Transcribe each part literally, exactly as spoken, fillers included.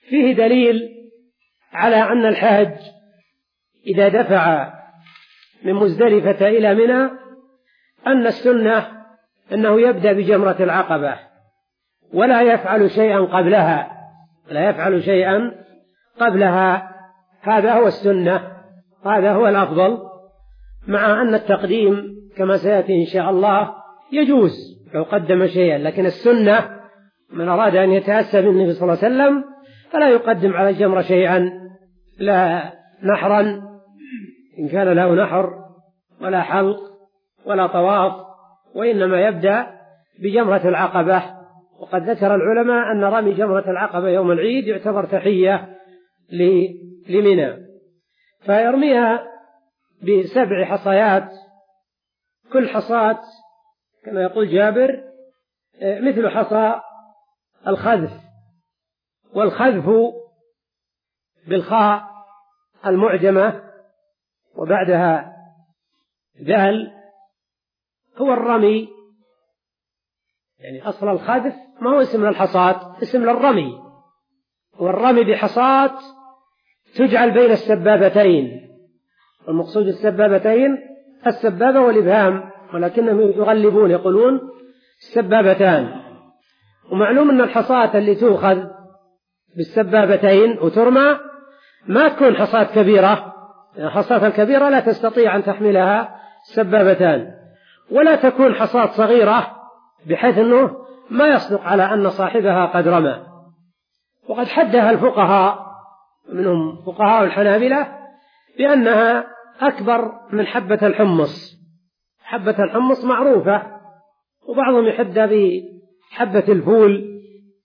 فيه دليل على أن الحاج إذا دفع من مزدلفة إلى منى أن السنة أنه يبدأ بجمرة العقبة ولا يفعل شيئا قبلها لا يفعل شيئا قبلها هذا هو السنة، هذا هو الأفضل، مع أن التقديم كما سيأتي إن شاء الله يجوز لو قدم شيئا، لكن السنة من أراد أن يتأسى بالنبي صلى الله عليه وسلم فلا يقدم على الجمرة شيئا، لا نحرا إن كان له نحر ولا حلق ولا طواف، وإنما يبدأ بجمرة العقبة. وقد ذكر العلماء أن رمي جمرة العقبة يوم العيد يعتبر تحية لمنى، فيرميها بسبع حصيات، كل حصاة كما يقول جابر مثل حصى الخذف، والخذف بالخاء المعجمة وبعدها ذال هو الرمي، يعني أصل الخذف ما هو اسم للحصاة، اسم للرمي، والرمي بحصاة تجعل بين السبابتين، والمقصود السبابتين السبابة والإبهام، ولكنهم يغلبون يقولون السبابتان. ومعلوم أن الحصاة اللي تؤخذ بالسبابتين وترمى ما تكون حصاة كبيرة، الحصاة الكبيرة لا تستطيع أن تحملها السبابتان، ولا تكون حصاة صغيرة بحيث أنه ما يصدق على أن صاحبها قد رمى. وقد حدها الفقهاء منهم فقهاء الحنابلة بأنها أكبر من حبة الحمص، حبة الحمص معروفة، وبعضهم يحدها بحبة الفول،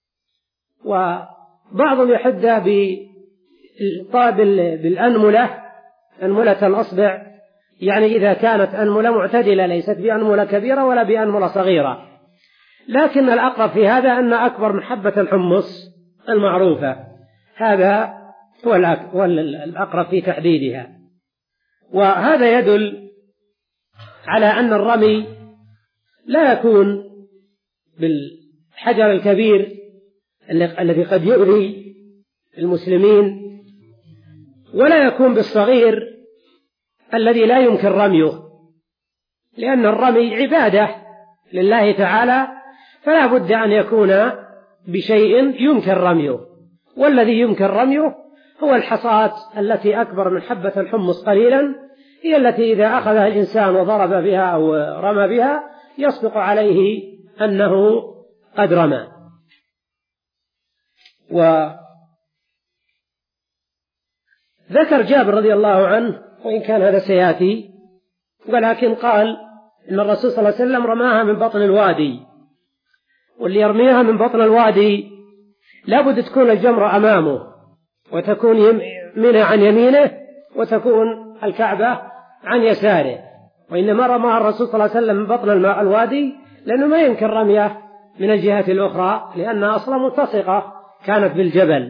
وبعضهم يحدها بالأنملة، أنملة الأصبع، يعني إذا كانت أنملة معتدلة ليست بأنملة كبيرة ولا بأنملة صغيرة، لكن الأقرب في هذا أن أكبر من حبة الحمص المعروفة، هذا هو الأقرب في تحديدها. وهذا يدل على أن الرمي لا يكون بالحجر الكبير الذي قد يؤذي المسلمين، ولا يكون بالصغير الذي لا يمكن رميه، لأن الرمي عبادة لله تعالى، فلا بد أن يكون بشيء يمكن رميه، والذي يمكن رميه هو الحصاة التي أكبر من حبة الحمص قليلا، هي التي إذا أخذها الإنسان وضرب بها أو رمى بها يصدق عليه أنه قد رمى. وذكر جابر رضي الله عنه، وإن كان هذا سيأتي، ولكن قال إن الرسول صلى الله عليه وسلم رماها من بطن الوادي، واللي يرميها من بطن الوادي لابد تكون الجمرة أمامه، وتكون منى عن يمينه، وتكون الكعبة عن يساره، وإنما رماها الرسول صلى الله عليه وسلم من بطن الماء الوادي لأنه ما يمكن رميه من الجهة الأخرى، لأنها أصلا ملتصقة كانت بالجبل.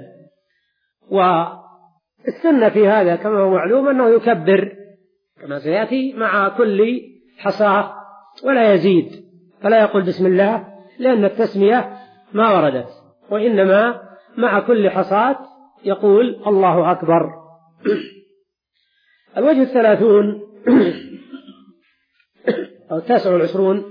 والسنة في هذا كما هو معلوم أنه يكبر كما سيأتي مع كل حصاة ولا يزيد، فلا يقول بسم الله لأن التسمية ما وردت، وإنما مع كل حصاة يقول الله أكبر. الوجه الثلاثون أو التاسع والعشرون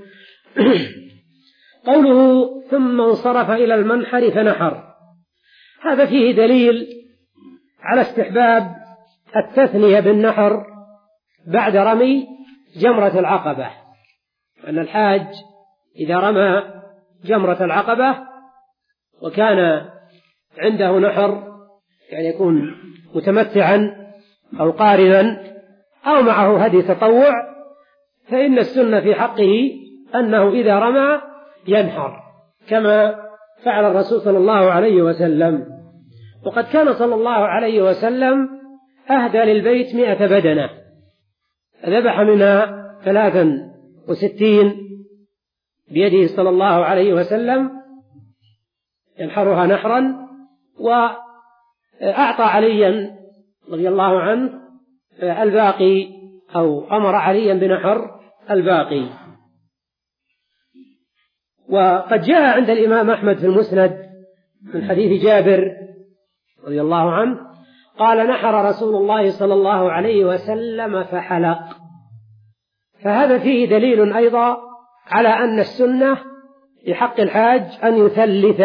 قوله ثم انصرف إلى المنحر فنحر، هذا فيه دليل على استحباب التثنية بالنحر بعد رمي جمرة العقبة، أن الحاج إذا رمى جمرة العقبة وكان عنده نحر، يعني يكون متمتعا أو قارنا أو معه هدي تطوع، فإن السنة في حقه أنه إذا رمى ينحر كما فعل الرسول صلى الله عليه وسلم. وقد كان صلى الله عليه وسلم أهدى للبيت مئة بدنة، ذبح منها ثلاثا وستين بيده صلى الله عليه وسلم ينحرها نحرا، وأعطى عليا رضي الله عنه الباقي أو أمر عليا بنحر الباقي. وقد جاء عند الإمام أحمد في المسند من حديث جابر رضي الله عنه قال نحر رسول الله صلى الله عليه وسلم فحلق. فهذا فيه دليل أيضا على أن السنة في حق الحاج أن يثلث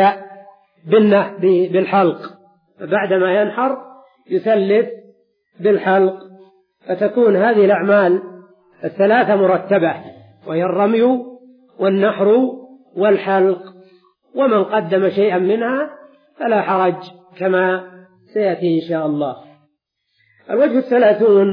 بالحلق، بعدما ينحر يثلث بالحلق، فتكون هذه الأعمال الثلاثة مرتبة، وهي الرمي والنحر والحلق، ومن قدم شيئا منها فلا حرج كما سيأتي إن شاء الله. الوجه الثلاثون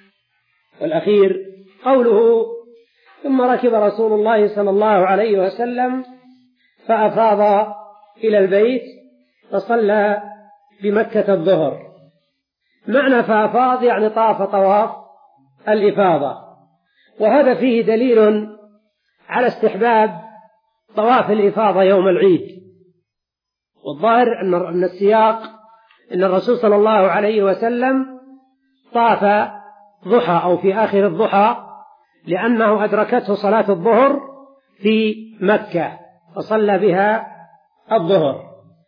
والأخير قوله ثم ركب رسول الله صلى الله عليه وسلم فأفاض إلى البيت فصلى بمكة الظهر. معنى فأفاض يعني طاف طواف الإفاضة، وهذا فيه دليل على استحباب طواف الإفاضة يوم العيد. والظاهر أن السياق أن الرسول صلى الله عليه وسلم طاف ضحى أو في آخر الضحى، لأنه أدركته صلاة الظهر في مكة فصلى بها الظهر،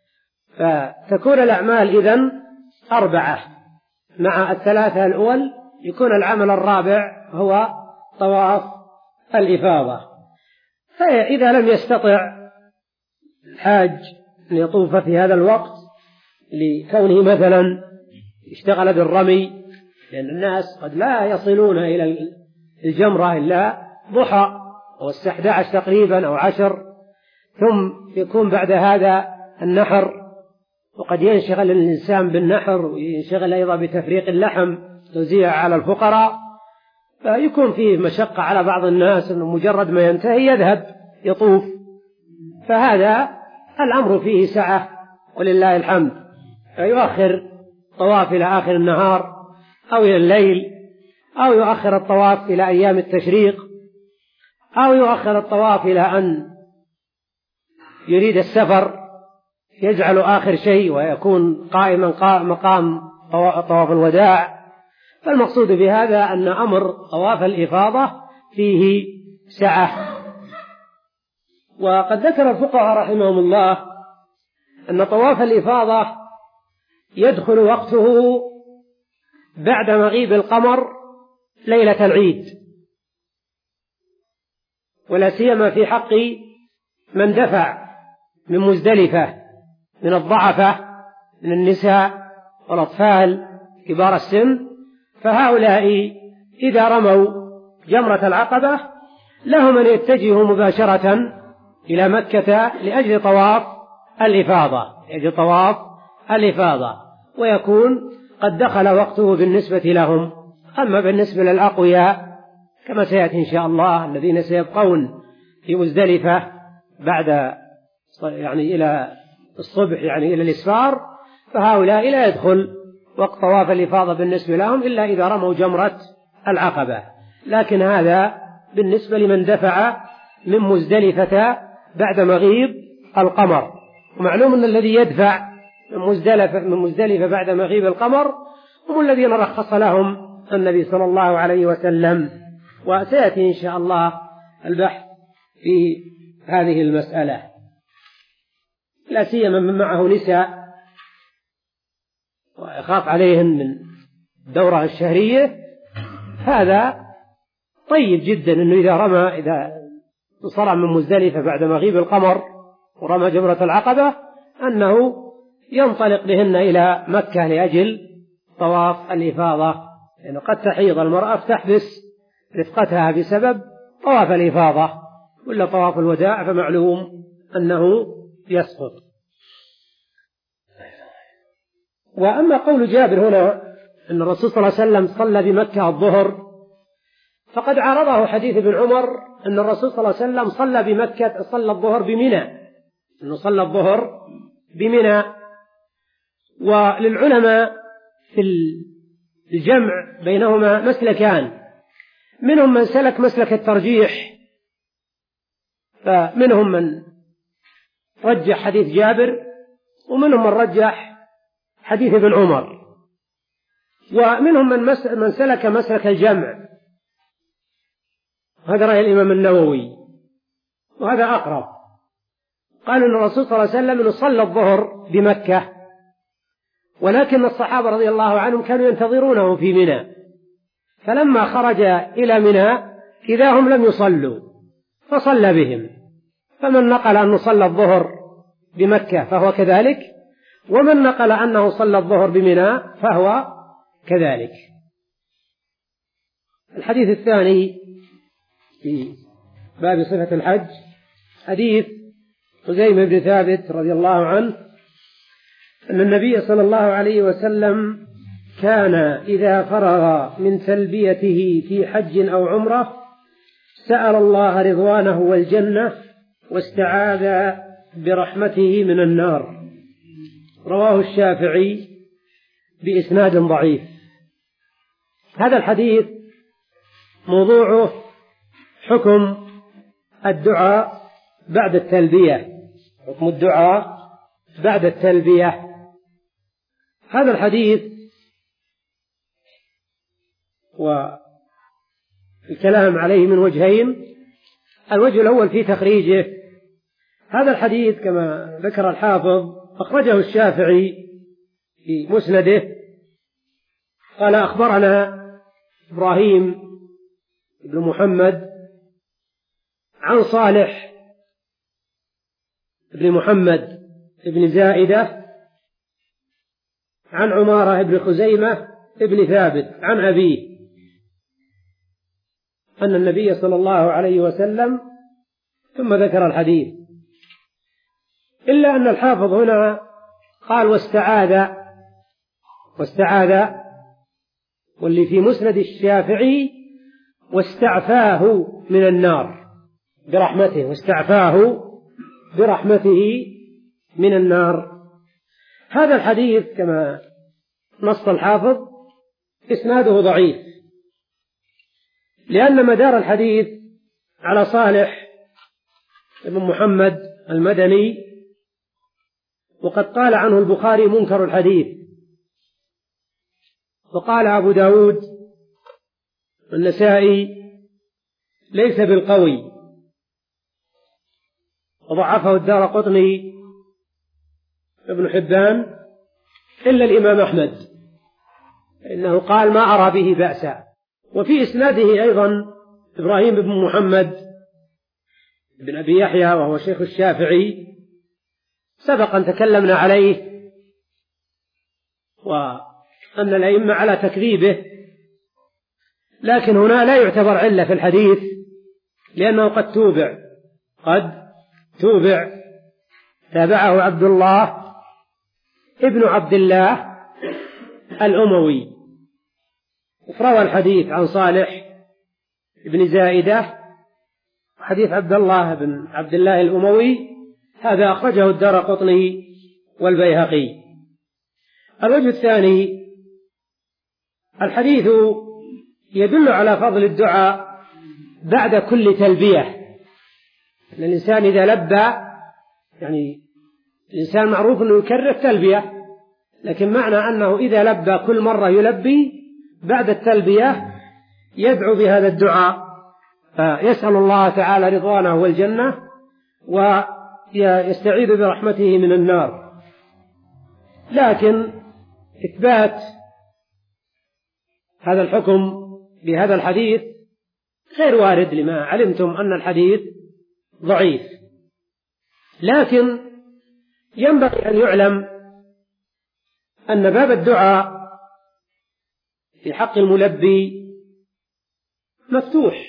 فتكون الأعمال إذن أربعة مع الثلاثة الأول، يكون العمل الرابع هو طواف الإفاضة. فإذا لم يستطع الحاج أن يطوف في هذا الوقت لكونه مثلا اشتغل بالرمي، لأن الناس قد لا يصلون إلى الجمرة إلا ضحى أو الساعة إحدى عشرة تقريبا أو عشر، ثم يكون بعد هذا النحر، وقد ينشغل الإنسان بالنحر وينشغل أيضا بتفريق اللحم توزيعه على الفقراء، فيكون فيه مشقة على بعض الناس أنه مجرد ما ينتهي يذهب يطوف. فهذا الأمر فيه سعة ولله الحمد، فيؤخر طواف إلى آخر النهار أو إلى الليل، أو يؤخر الطواف إلى أيام التشريق، أو يؤخر الطواف إلى أن يريد السفر يجعل آخر شيء ويكون قائما مقام طواف الوداع. فالمقصود بهذا أن أمر طواف الإفاضة فيه سعة. وقد ذكر الفقهاء رحمهم الله أن طواف الإفاضة يدخل وقته بعد مغيب القمر ليلة العيد، ولا سيما في حق من دفع من مزدلفة من الضعفة من النساء والأطفال كبار السن، فهؤلاء إذا رموا جمرة العقبة لهم أن يتجهوا مباشرة إلى مكة لأجل طواف الإفاضة لأجل طواف الإفاضة ويكون قد دخل وقته بالنسبة لهم. أما بالنسبة للأقوياء كما سيأتي إن شاء الله الذين سيبقون في مزدلفة بعد يعني إلى الصبح يعني إلى الإسفار، فهؤلاء لا يدخل وقت طواف الإفاضة بالنسبة لهم إلا إذا رموا جمرة العقبة. لكن هذا بالنسبة لمن دفع من مزدلفة بعد مغيب القمر. ومعلوم أن الذي يدفع من مزدلفة, من مزدلفة بعد مغيب القمر هم الذين رخص لهم النبي صلى الله عليه وسلم. وسيأتي إن شاء الله البحث في هذه المسألة، لا سيما من معه نساء ويخاف عليهن من الدورة الشهرية. هذا طيب جدا أنه إذا رمى إذا صرع من مزدلفة بعد مغيب القمر ورمى جمرة العقبة أنه ينطلق بهن إلى مكة لأجل طواف الإفاضة، لأنه يعني قد تحيض المرأة فتحبس رفقتها بسبب طواف الإفاضة، ولا طواف الوداع فمعلوم أنه يسقط. وأما قول جابر هنا أن الرسول صلى الله عليه وسلم صلى بمكة الظهر، فقد عارضه حديث ابن عمر أن الرسول صلى الله عليه وسلم صلى بمكة صلى الظهر بمنى، أنه صلى الظهر بمنى. وللعلماء في الجمع بينهما مسلكان، منهم من سلك مسلك الترجيح، فمنهم من رجح حديث جابر، ومنهم من رجح حديث ابن عمر، ومنهم من, من سلك مسلك الجمع. هذا رأي الإمام النووي وهذا أقرب. قال أن الرسول صلى الله عليه وسلم صلى الظهر بمكة ولكن الصحابة رضي الله عنهم كانوا ينتظرونه في منى، فلما خرج إلى منى إذا هم لم يصلوا فصلى بهم، فمن نقل أنه صلى الظهر بمكة فهو كذلك، ومن نقل أنه صلى الظهر بمنى فهو كذلك. الحديث الثاني في باب صفة الحج حديث خزيمة بن ثابت رضي الله عنه أن النبي صلى الله عليه وسلم كان إذا فرغ من تلبيته في حج أو عمرة سأل الله رضوانه والجنة واستعاذ برحمته من النار. رواه الشافعي بإسناد ضعيف. هذا الحديث موضوعه حكم الدعاء بعد التلبية، حكم الدعاء بعد التلبية. هذا الحديث والكلام عليه من وجهين. الوجه الأول في تخريجه. هذا الحديث كما ذكر الحافظ أخرجه الشافعي في مسنده، قال أخبرنا إبراهيم بن محمد عن صالح بن محمد بن زائدة عن عمارة بن خزيمة بن ثابت عن أبيه أن النبي صلى الله عليه وسلم، ثم ذكر الحديث، إلا أن الحافظ هنا قال واستعاذ واستعاذ واللي في مسند الشافعي واستعفاه من النار برحمته، واستعفاه برحمته من النار. هذا الحديث كما نص الحافظ إسناده ضعيف، لأن مدار الحديث على صالح بن محمد المدني، وقد قال عنه البخاري منكر الحديث، وقال أبو داود والنسائي ليس بالقوي، وضعفه الدارقطني ابن حبان إلا الإمام أحمد، إنه قال ما أرى به بأسا. وفي إسناده أيضا إبراهيم بن محمد بن أبي يحيى وهو شيخ الشافعي، سبق أن تكلمنا عليه وأن الأئمة على تكذيبه، لكن هنا لا يعتبر علة في الحديث لأنه قد توبع قد توبع تابعه عبد الله ابن عبد الله الأموي، روى الحديث عن صالح بن زائدة، حديث عبد الله بن عبد الله الأموي هذا أخرجه الدارقطني والبيهقي. الوجه الثاني، الحديث يدل على فضل الدعاء بعد كل تلبية، أن الإنسان إذا لبى، يعني الإنسان معروف أنه يكرر التلبية، لكن معنى أنه إذا لبى كل مرة يلبي بعد التلبية يدعو بهذا الدعاء، فيسأل الله تعالى رضوانه والجنة ويستعيذ برحمته من النار. لكن إثبات هذا الحكم بهذا الحديث غير وارد، لما علمتم أن الحديث ضعيف، لكن ينبغي أن يعلم أن باب الدعاء في حق الملبي مفتوح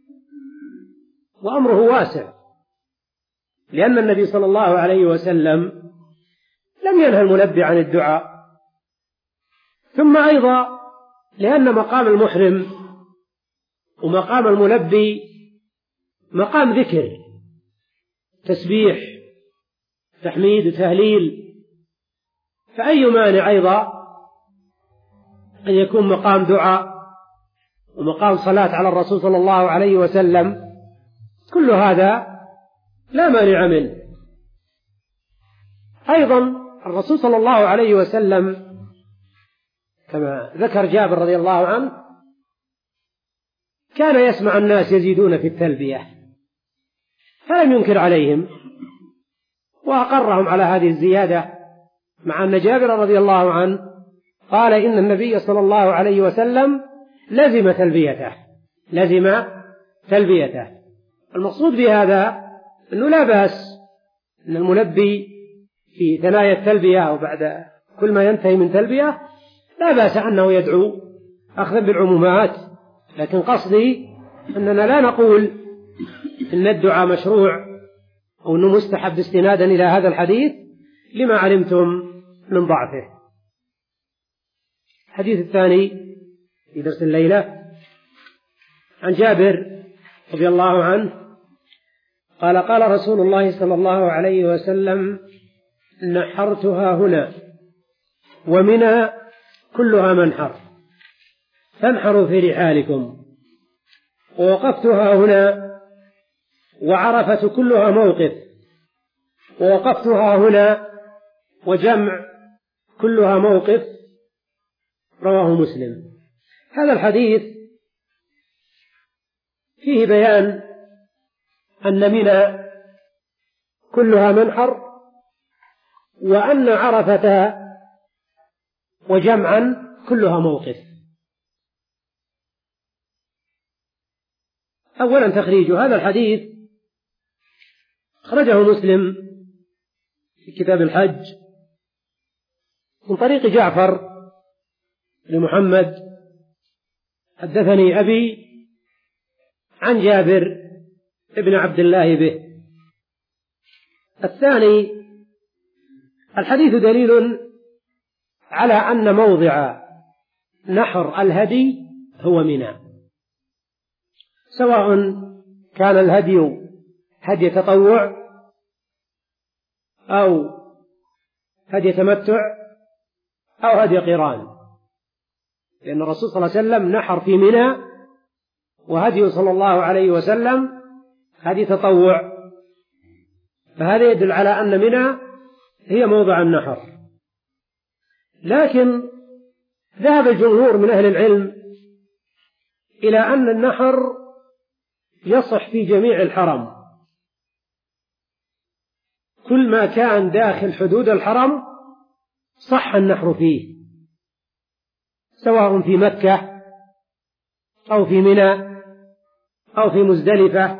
وأمره واسع، لأن النبي صلى الله عليه وسلم لم ينهى الملبي عن الدعاء، ثم أيضا لأن مقام المحرم ومقام الملبي مقام ذكر، تسبيح تحميد وتهليل، فأي مانع أيضا أن يكون مقام دعاء ومقام صلاة على الرسول صلى الله عليه وسلم، كل هذا لا مانع منه. أيضا الرسول صلى الله عليه وسلم كما ذكر جابر رضي الله عنه كان يسمع الناس يزيدون في التلبية فلم ينكر عليهم وأقرهم على هذه الزيادة مع أن جابر رضي الله عنه قال إن النبي صلى الله عليه وسلم لزم تلبيته لزم تلبيته. المقصود بهذا أنه لا بأس أن الملبي في ثنايا التلبية أو بعد كل ما ينتهي من تلبية لا بأس أنه يدعو أخذا بالعمومات، لكن قصدي أننا لا نقول إن الدعاء مشروع أو أنه مستحب استنادا إلى هذا الحديث لما علمتم من ضعفه. الحديث الثاني في درس الليلة عن جابر رضي الله عنه قال قال رسول الله صلى الله عليه وسلم نحرتها هنا ومنى كلها منحر فانحروا في رحالكم، ووقفتها هنا وعرفة كلها موقف، ووقفتها هنا وجمع كلها موقف. رواه مسلم. هذا الحديث فيه بيان أن منى كلها منحر، وأن عرفة وجمعا كلها موقف. أولا تخريج هذا الحديث أخرجه مسلم في كتاب الحج من طريق جعفر بن محمد حدثني أبي عن جابر ابن عبد الله به. الثاني الحديث دليل على أن موضع نحر الهدي هو منى، سواء كان الهدي هدي تطوع أو هدي تمتع أو هدي قران، لأن الرسول صلى الله عليه وسلم نحر في منى، وهدي صلى الله عليه وسلم هدي تطوع، فهذا يدل على أن منى هي موضع النحر. لكن ذهب الجمهور من أهل العلم إلى أن النحر يصح في جميع الحرم، كل ما كان داخل حدود الحرم صح النحر فيه، سواء في مكة أو في منى أو في مزدلفة.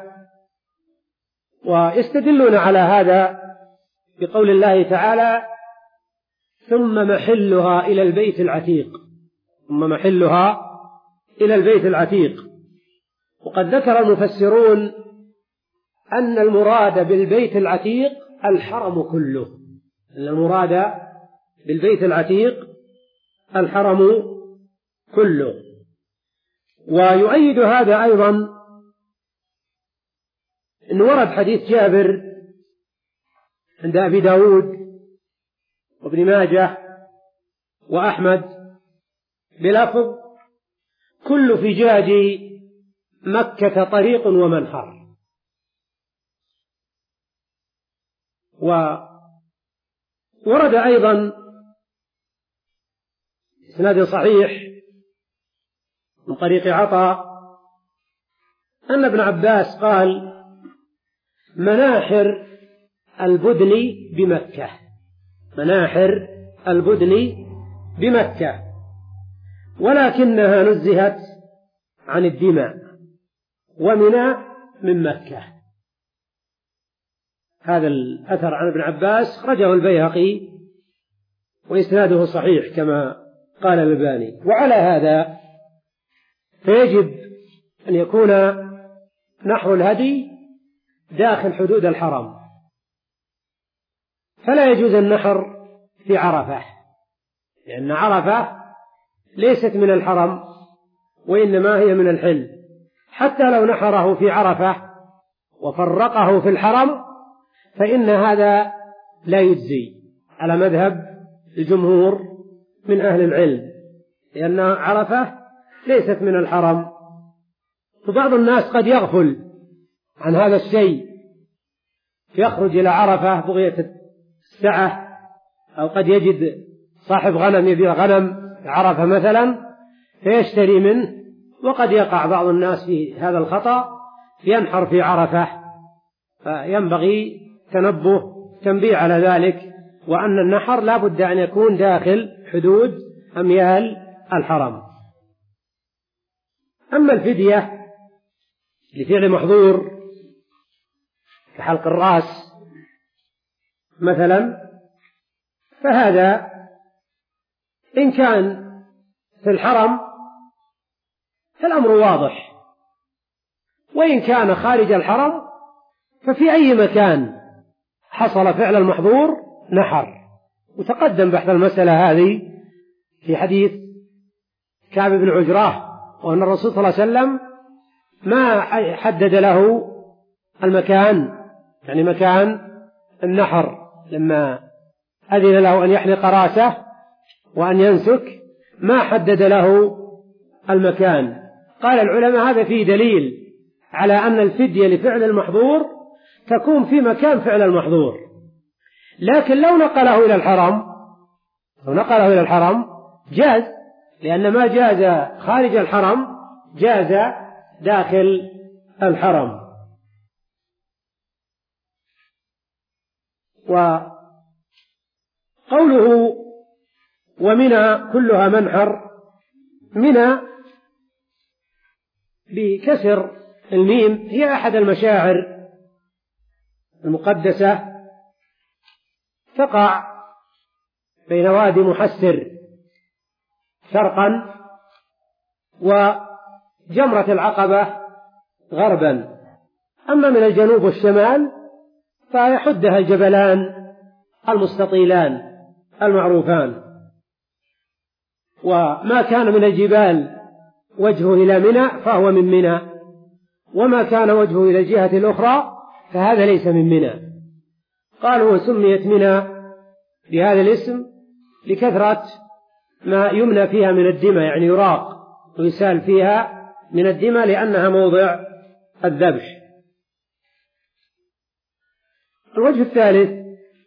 ويستدلون على هذا بقول الله تعالى ثم محلها إلى البيت العتيق، ثم محلها إلى البيت العتيق. وقد ذكر المفسرون أن المراد بالبيت العتيق الحرم كله، أن المراد بالبيت العتيق الحرم كله. ويؤيد هذا أيضا أن ورد حديث جابر عند أبي داود وابن ماجه وأحمد بلفظ كل فجاج مكة طريق ومنحر. وورد أيضا إسناد صحيح من طريق عطاء أن ابن عباس قال مناحر البدن بمكة، مناحر البدن بمكة، ولكنها نزهت عن الدماء، ومنى من مكة. هذا الأثر عن ابن عباس خرجه البيهقي وإسناده صحيح كما قال الألباني. وعلى هذا فيجب أن يكون نحر الهدي داخل حدود الحرم، فلا يجوز النحر في عرفة، لأن عرفة ليست من الحرم وإنما هي من الحل. حتى لو نحره في عرفة وفرقه في الحرم فإن هذا لا يجزي على مذهب الجمهور من أهل العلم، لأن عرفة ليست من الحرم. فبعض الناس قد يغفل عن هذا الشيء، يخرج إلى عرفة بغية السعة، أو قد يجد صاحب غنم يبيع غنم عرفة مثلا فيشتري منه، وقد يقع بعض الناس في هذا الخطأ ينحر في عرفة، فينبغي تنبه تنبيه على ذلك وأن النحر لا بد أن يكون داخل حدود أميال الحرم. أما الفدية لفعل محظور كحلق الرأس مثلا، فهذا إن كان في الحرم فالأمر واضح، وإن كان خارج الحرم ففي أي مكان حصل فعل المحظور نحر. وتقدم بحث المسألة هذه في حديث كعب بن عجرة، وأن الرسول صلى الله عليه وسلم ما حدد له المكان، يعني مكان النحر، لما أذن له أن يحلق رأسه وأن ينسك ما حدد له المكان. قال العلماء هذا فيه دليل على أن الفدية لفعل المحظور تكون في مكان فعل المحظور، لكن لو نقله إلى الحرم لو نقله إلى الحرم جاز، لأن ما جاز خارج الحرم جاز داخل الحرم. وقوله ومنى كلها منحر، منى بكسر الميم هي أحد المشاعر المقدسة، تقع بين وادي محسر شرقا وجمرة العقبة غربا. أما من الجنوب والشمال فيحدها الجبلان المستطيلان المعروفان، وما كان من الجبال وجهه إلى منى فهو من منى، وما كان وجهه إلى الجهة الأخرى فهذا ليس من منى. قالوا وسميت منى بهذا الاسم لكثرة ما يمنى فيها من الدماء، يعني يراق ويسال فيها من الدماء لأنها موضع الذبح. الوجه الثالث،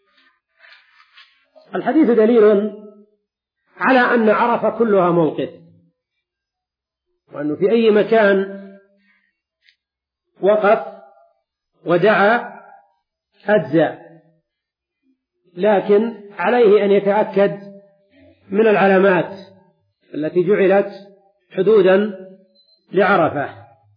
الحديث دليل على أن عرفة كلها موقف، وأنه في أي مكان وقف ودعا أجزأ، لكن عليه أن يتأكد من العلامات التي جعلت حدودا لعرفة.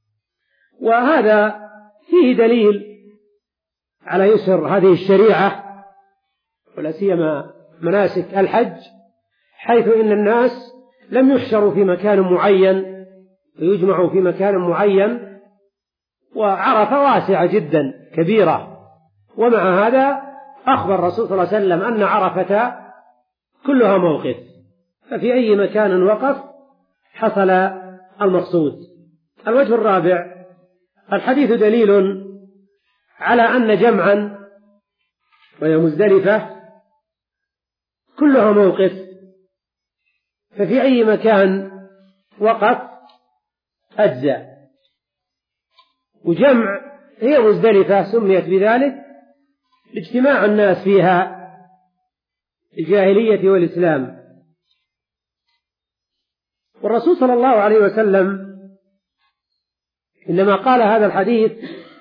وهذا فيه دليل على يسر هذه الشريعة، ولا سيما مناسك الحج، حيث إن الناس لم يحشروا في مكان معين ويجمعوا في مكان معين، وعرفة واسعة جدا كبيرة، ومع هذا أخبر الرسول صلى الله عليه وسلم أن عرفة كلها موقف، ففي أي مكان وقف حصل المقصود. الوجه الرابع، الحديث دليل على أن جمعا وهي مزدلفة كلها موقف، ففي أي مكان وقف أجزأ. وجمع هي مزدلفة سميت بذلك لاجتماع الناس فيها الجاهلية والإسلام. والرسول صلى الله عليه وسلم إنما قال هذا الحديث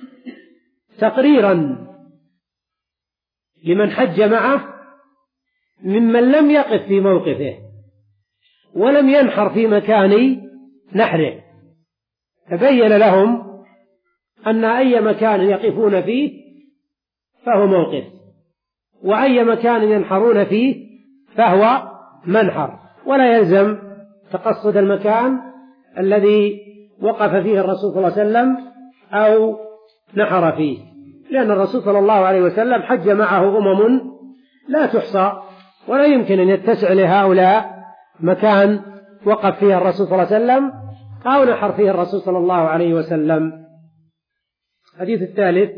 تقريرا لمن حج معه ممن لم يقف في موقفه ولم ينحر في مكان نحره، فبين لهم أن أي مكان يقفون فيه فهو موقف، وأي مكان ينحرون فيه فهو منحر، ولا يلزم تقصد المكان الذي وقف فيه الرسول صلى الله عليه وسلم أو نحر فيه، لأن الرسول صلى الله عليه وسلم حج معه أمم لا تحصى، ولا يمكن أن يتسع لهؤلاء مكان وقف فيه الرسول صلى الله عليه وسلم أو نحر فيه الرسول صلى الله عليه وسلم. الحديث الثالث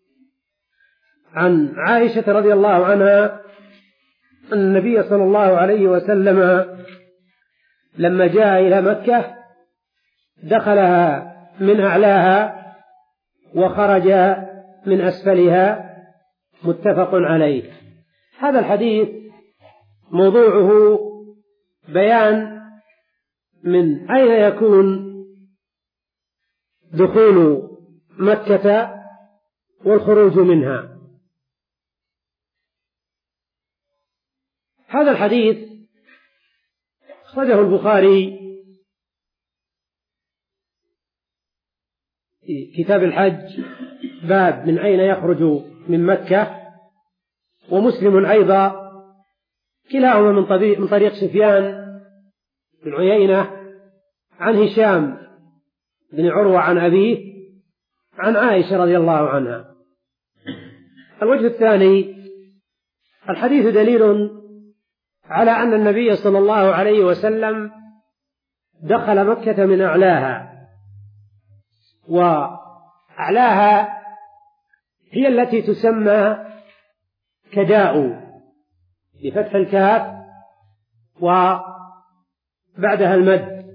عن عائشة رضي الله عنها أن النبي صلى الله عليه وسلم لما جاء إلى مكة دخلها من أعلاها وخرج من أسفلها، متفق عليه. هذا الحديث موضوعه بيان من أين يكون دخول مكة والخروج منها. هذا الحديث أخرجه البخاري في كتاب الحج باب من أين يخرج من مكة، ومسلم أيضا كلاهما من طريق, من طريق سفيان بن عيينة عن هشام بن عروة عن أبيه عن عائشة رضي الله عنها. الوجه الثاني: الحديث دليل على أن النبي صلى الله عليه وسلم دخل مكة من أعلاها، وأعلاها هي التي تسمى كداء بفتح الكاف وبعدها المد،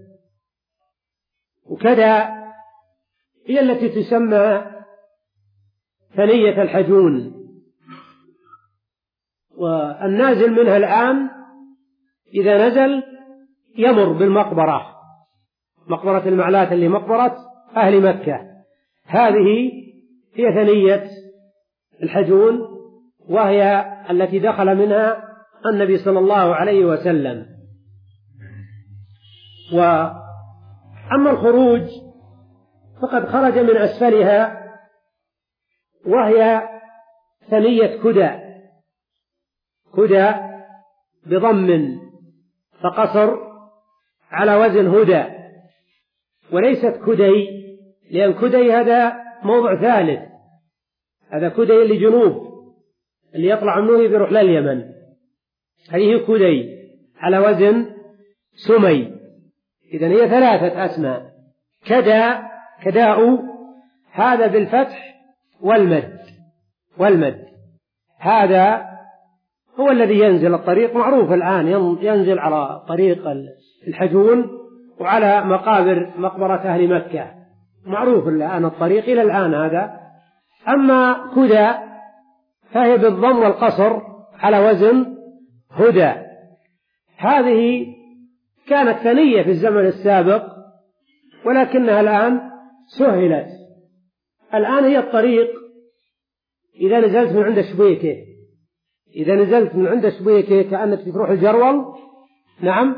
وكدا هي التي تسمى ثنية الحجون، والنازل منها الآن إذا نزل يمر بالمقبرة، مقبرة المعلاة اللي مقبرة أهل مكة، هذه هي ثنية الحجون، وهي التي دخل منها النبي صلى الله عليه وسلم. وأما الخروج فقد خرج من أسفلها، وهي ثنية كدى، كدى بضم فقصر على وزن هدى، وليست كدي، لأن كدي هذا موضع ثالث، هذا كدي اللي جنوب اللي يطلع منه بيروح لليمن، هذه كدي على وزن سمي. إذن هي ثلاثة أسماء: كدا، كداء، هذا بالفتح والمد، والمد هذا هو الذي ينزل الطريق، معروف الآن ينزل على طريق الحجون وعلى مقابر مقبرة أهل مكة، معروف الآن الطريق إلى الآن هذا. أما كدى فهي بالضم والقصر على وزن هدى، هذه كانت ثنية في الزمن السابق، ولكنها الآن سهلت. الآن هي الطريق إذا نزلت من عند شبيكة، إذا نزلت من عند شبيكة كأنك تروح الجرول، نعم،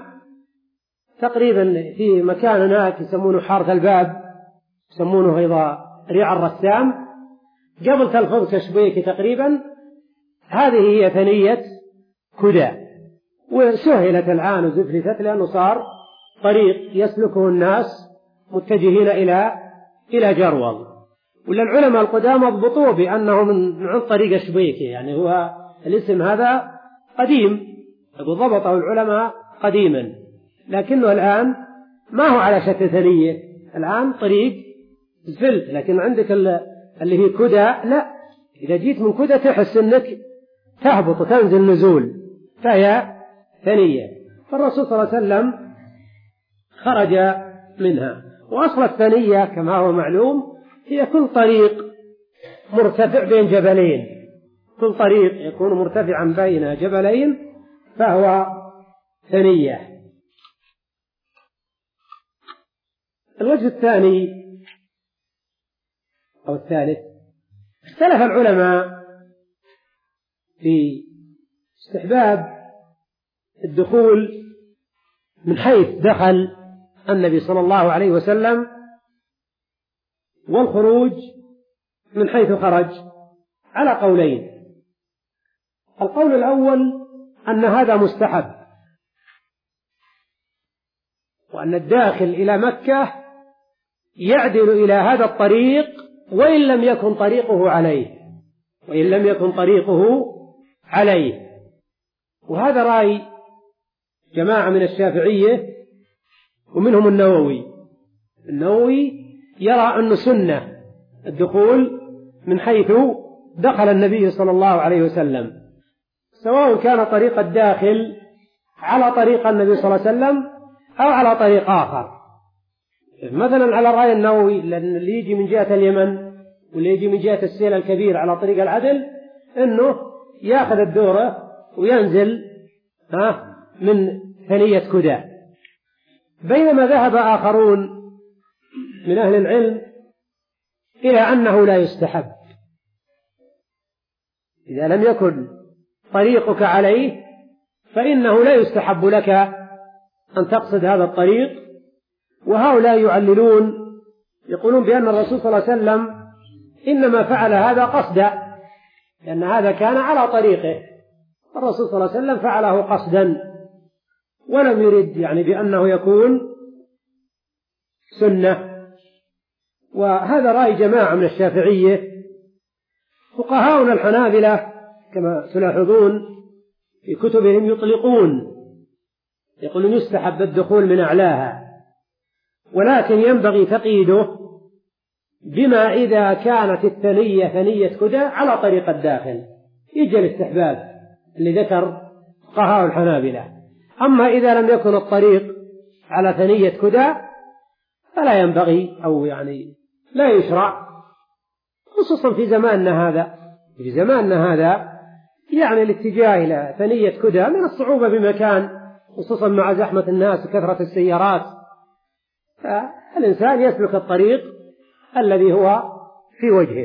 تقريبا في مكان هناك يسمونه حارة الباب، يسمونه أيضا ريع الرسام، قبل تلفظ كشبيكة تقريبا، هذه هي ثنية كدى، وسهلت الآن وزفلتت لأنه صار طريق يسلكه الناس متجهين إلى إلى جرول. ولا العلماء القدامى ضبطوه بأنه من عن طريق شبيكة، يعني هو الاسم هذا قديم، ضبطه العلماء قديما، لكنه الآن ما هو على شكل ثنية، الآن طريق زفلت، لكن عندك اللي هي كدى لا، إذا جيت من كدى تحس أنك تهبط وتنزل نزول، فهي ثنية. فالرسول صلى الله عليه وسلم خرج منها. وأصل الثنية كما هو معلوم هي كل طريق مرتفع بين جبلين، كل طريق يكون مرتفعا بين جبلين فهو ثنية. الوجه الثاني أو الثالث: اختلف العلماء في استحباب الدخول من حيث دخل النبي صلى الله عليه وسلم، والخروج من حيث خرج، على قولين. القول الأول أن هذا مستحب، وأن الداخل إلى مكة يعدل إلى هذا الطريق وإن لم يكن طريقه عليه، وإن لم يكن طريقه عليه. وهذا رأي جماعة من الشافعية ومنهم النووي. النووي يرى أن سنة الدخول من حيث دخل النبي صلى الله عليه وسلم، سواء كان طريق الداخل على طريق النبي صلى الله عليه وسلم أو على طريق آخر. مثلا على رأي النووي، لأن اللي يجي من جهة اليمن واللي يجي من جهة السيل الكبير على طريق العدل أنه يأخذ الدورة وينزل ها من ثنية كدى. بينما ذهب آخرون من أهل العلم إلى أنه لا يستحب، إذا لم يكن طريقك عليه فإنه لا يستحب لك أن تقصد هذا الطريق. وهؤلاء يعللون يقولون بأن الرسول صلى الله عليه وسلم إنما فعل هذا قصدا، لأن هذا كان على طريقه، الرسول صلى الله عليه وسلم فعله قصدا ولم يرد يعني بأنه يكون سنة. وهذا رأي جماعة من الشافعية. فقهاؤنا الحنابلة كما تلاحظون في كتبهم يطلقون، يقولون يستحب الدخول من أعلاها، ولكن ينبغي تقييده بما إذا كانت الثنية ثنية كدى على طريق الداخل، يجي الاستحباب اللي ذكر فقهاء الحنابلة. أما إذا لم يكن الطريق على ثنية كدى فلا ينبغي أو يعني لا يشرع، خصوصا في زماننا هذا. في زماننا هذا يعني الاتجاه إلى ثنية كدى من الصعوبة بمكان، خصوصا مع زحمة الناس وكثرة السيارات، فالإنسان يسلك الطريق الذي هو في وجهه.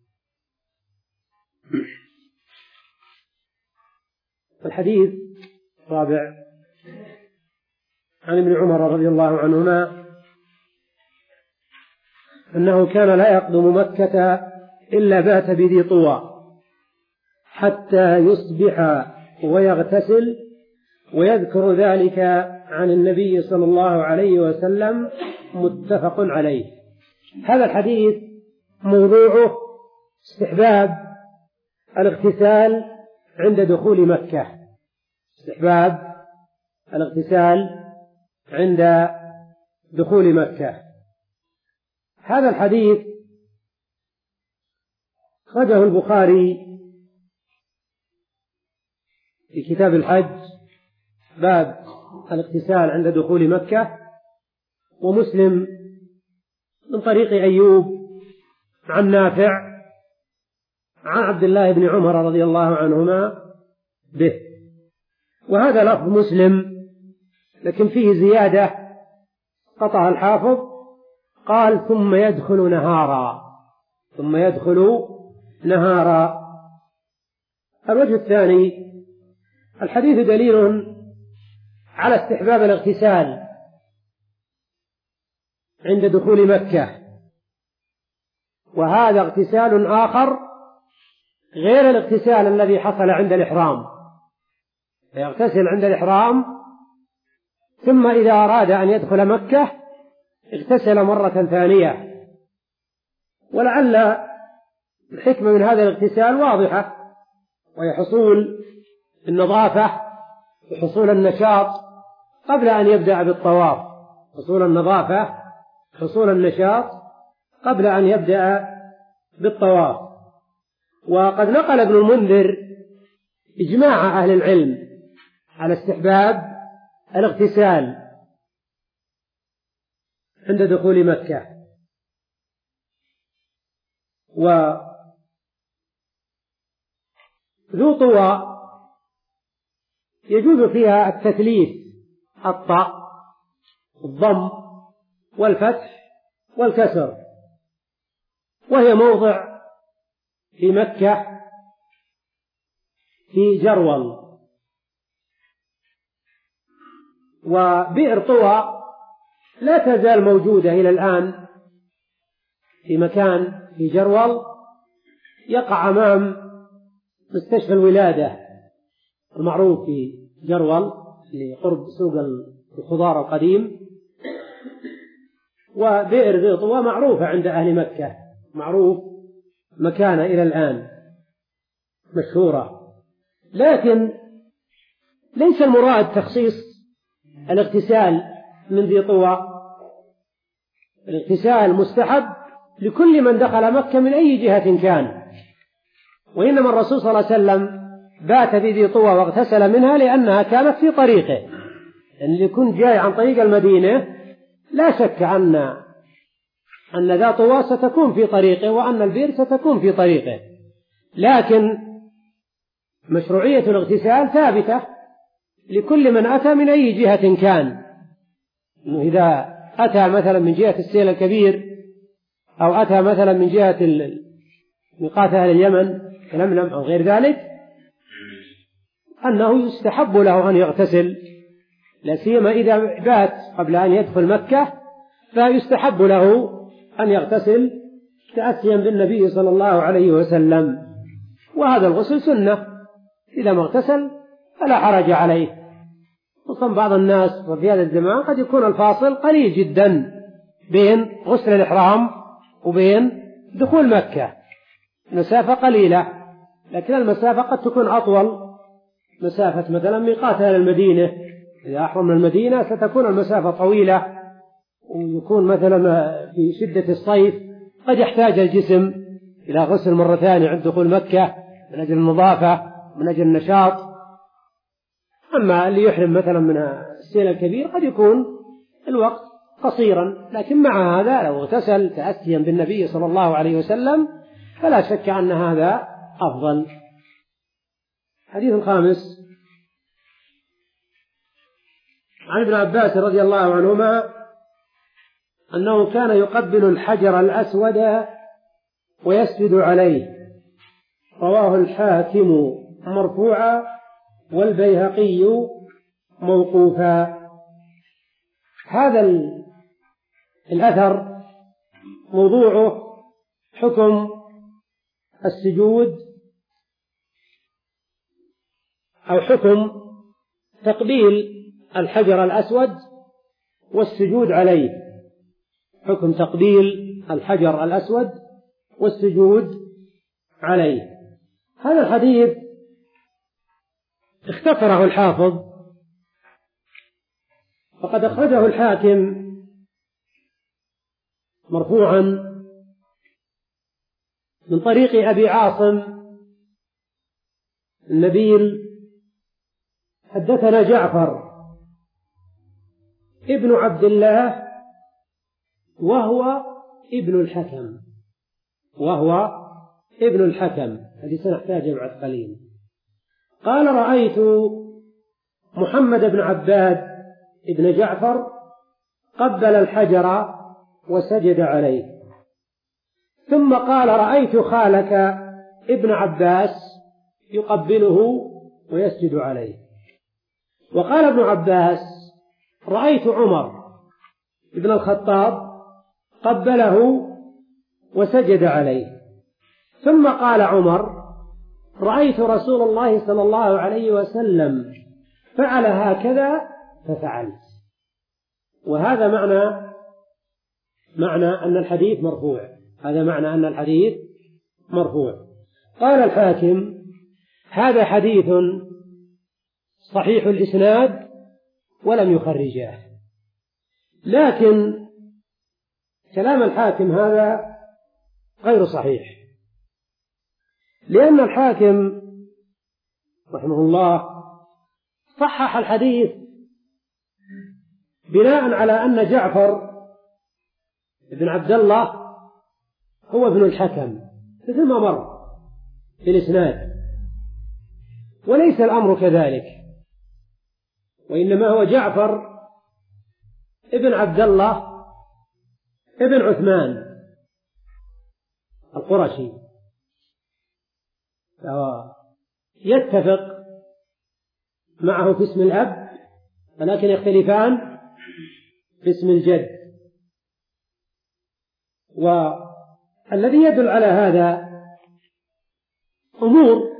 الحديث الرابع عن ابن عمر رضي الله عنهما أنه كان لا يقدم مكة إلا بات بذي طوى حتى يصبح ويغتسل، ويذكر ذلك عن النبي صلى الله عليه وسلم، متفق عليه. هذا الحديث موضوعه استحباب الاغتسال عند دخول مكة، استحباب الاغتسال عند دخول مكة. هذا الحديث أخرجه البخاري في كتاب الحج باب الاغتسال عند دخول مكة، ومسلم من طريق أيوب عن نافع عن عبد الله بن عمر رضي الله عنهما به. وهذا لفظ مسلم لكن فيه زيادة قطع الحافظ، قال ثم يدخل نهارا، ثم يدخل نهارا. الوجه الثاني، الحديث دليل على استحباب الاغتسال عند دخول مكة، وهذا اغتسال آخر غير الاغتسال الذي حصل عند الإحرام. يغتسل عند الإحرام، ثم إذا أراد أن يدخل مكة اغتسل مرة ثانية. ولعل الحكمة من هذا الاغتسال واضحة، وهي حصول النظافة وحصول النشاط قبل أن يبدأ بالطواف، حصول النظافة حصول النشاط قبل أن يبدأ بالطواف. وقد نقل ابن المنذر إجماع أهل العلم على استحباب الاغتسال عند دخول مكة. وذو طوى يجوز فيها التثليث، الطاء الضم والفتح والكسر، وهي موضع في مكة في جرول. وبئر طوى لا تزال موجودة إلى الآن في مكان في جرول يقع أمام مستشفى الولادة المعروف في جرول لقرب سوق الخضار القديم. وبئر ذي طوى معروفة عند أهل مكة، معروف مكانة إلى الآن مشهورة. لكن ليس المراد تخصيص الاغتسال من ذي طوى، الاغتسال مستحب لكل من دخل مكة من أي جهة كان، وإنما الرسول صلى الله عليه وسلم بات بذي طوى واغتسل منها لأنها كانت في طريقه، يعني اللي كنت جاي عن طريق المدينة لا شك أن أن ذا طوى ستكون في طريقه وأن البئر ستكون في طريقه، لكن مشروعية الاغتسال ثابتة لكل من أتى من أي جهة كان. إنه إذا أتى مثلا من جهة السيل الكبير، أو أتى مثلا من جهة ميقات أهل اليمن كلملم أو غير ذلك، أنه يستحب له أن يغتسل، لا سيما إذا بات قبل أن يدخل مكة، فيستحب له أن يغتسل تأسيا بالنبي صلى الله عليه وسلم. وهذا الغسل سنة، إذا ما اغتسل فلا حرج عليه. خصوصا بعض الناس وفي هذا الزمان قد يكون الفاصل قليل جدا بين غسل الإحرام وبين دخول مكة، مسافة قليلة، لكن المسافة قد تكون أطول، مسافة مثلا ميقات أهل المدينة، إذا أحرم من المدينة ستكون المسافة طويلة، ويكون مثلا في شدة الصيف قد يحتاج الجسم إلى غسل مرة ثانية عند دخول مكة من أجل النظافة من أجل النشاط. أما اللي يحرم مثلا من السيل الكبير قد يكون الوقت قصيرا، لكن مع هذا لو اغتسل تأسيا بالنبي صلى الله عليه وسلم فلا شك أن هذا أفضل. الحديث الخامس عن ابن عباس رضي الله عنهما أنه كان يقبل الحجر الأسود ويسجد عليه، رواه الحاكم مرفوعا والبيهقي موقوفا. هذا الأثر موضوعه حكم السجود أو حكم تقبيل الحجر الأسود والسجود عليه، حكم تقبيل الحجر الأسود والسجود عليه. هذا الحديث اختصره الحافظ، فقد أخرجه الحاكم مرفوعا من طريق أبي عاصم النبيل حدثنا جعفر ابن عبد الله وهو ابن الحكم وهو ابن الحكم هذه سنحتاج بعد قليل. قال رأيت محمد بن عباد ابن جعفر قبل الحجر وسجد عليه، ثم قال رأيت خالك ابن عباس يقبله ويسجد عليه. وقال ابن عباس رأيت عمر ابن الخطاب قبله وسجد عليه. ثم قال عمر رأيت رسول الله صلى الله عليه وسلم فعل هكذا ففعلت. وهذا معنى معنى أن الحديث مرفوع، هذا معنى أن الحديث مرفوع. قال الحاكم هذا حديث صحيح الإسناد ولم يخرجاه، لكن كلام الحاكم هذا غير صحيح، لأن الحاكم رحمه الله صحح الحديث بناء على أن جعفر بن عبد الله هو ابن الحكم مثل ما مر في الإسناد، وليس الأمر كذلك، وإنما هو جعفر ابن عبد الله ابن عثمان القرشي، فهو يتفق معه في اسم الأب ولكن يختلفان في اسم الجد. والذي يدل على هذا أمور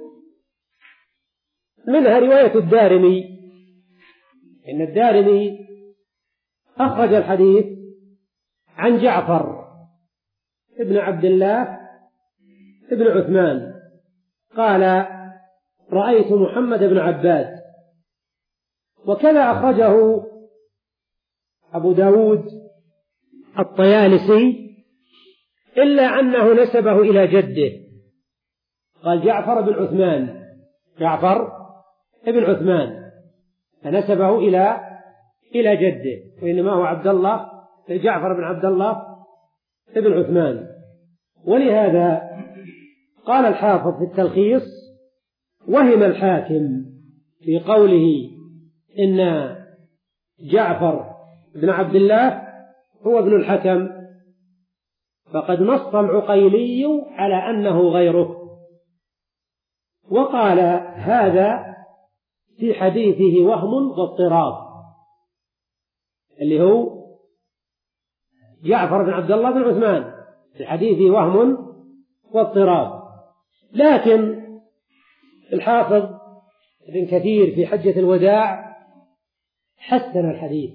منها رواية الدارمي، إن الدارمي أخرج الحديث عن جعفر ابن عبد الله ابن عثمان قال رأيت محمد بن عباد. وكذا أخرجه أبو داود الطيالسي إلا أنه نسبه إلى جده، قال جعفر بن عثمان، جعفر ابن عثمان، فنسبه إلى إلى جده، وإنما هو عبد الله جعفر بن عبد الله ابن عثمان. ولهذا قال الحافظ في التلخيص وهم الحاكم في قوله إن جعفر بن عبد الله هو ابن الحكم، فقد نص العقيلي على أنه غيره، وقال هذا في حديثه وهم واضطراب، اللي هو جعفر بن عبد الله بن عثمان، في حديثه وهم واضطراب. لكن الحافظ ابن كثير في حجة الوداع حسن الحديث.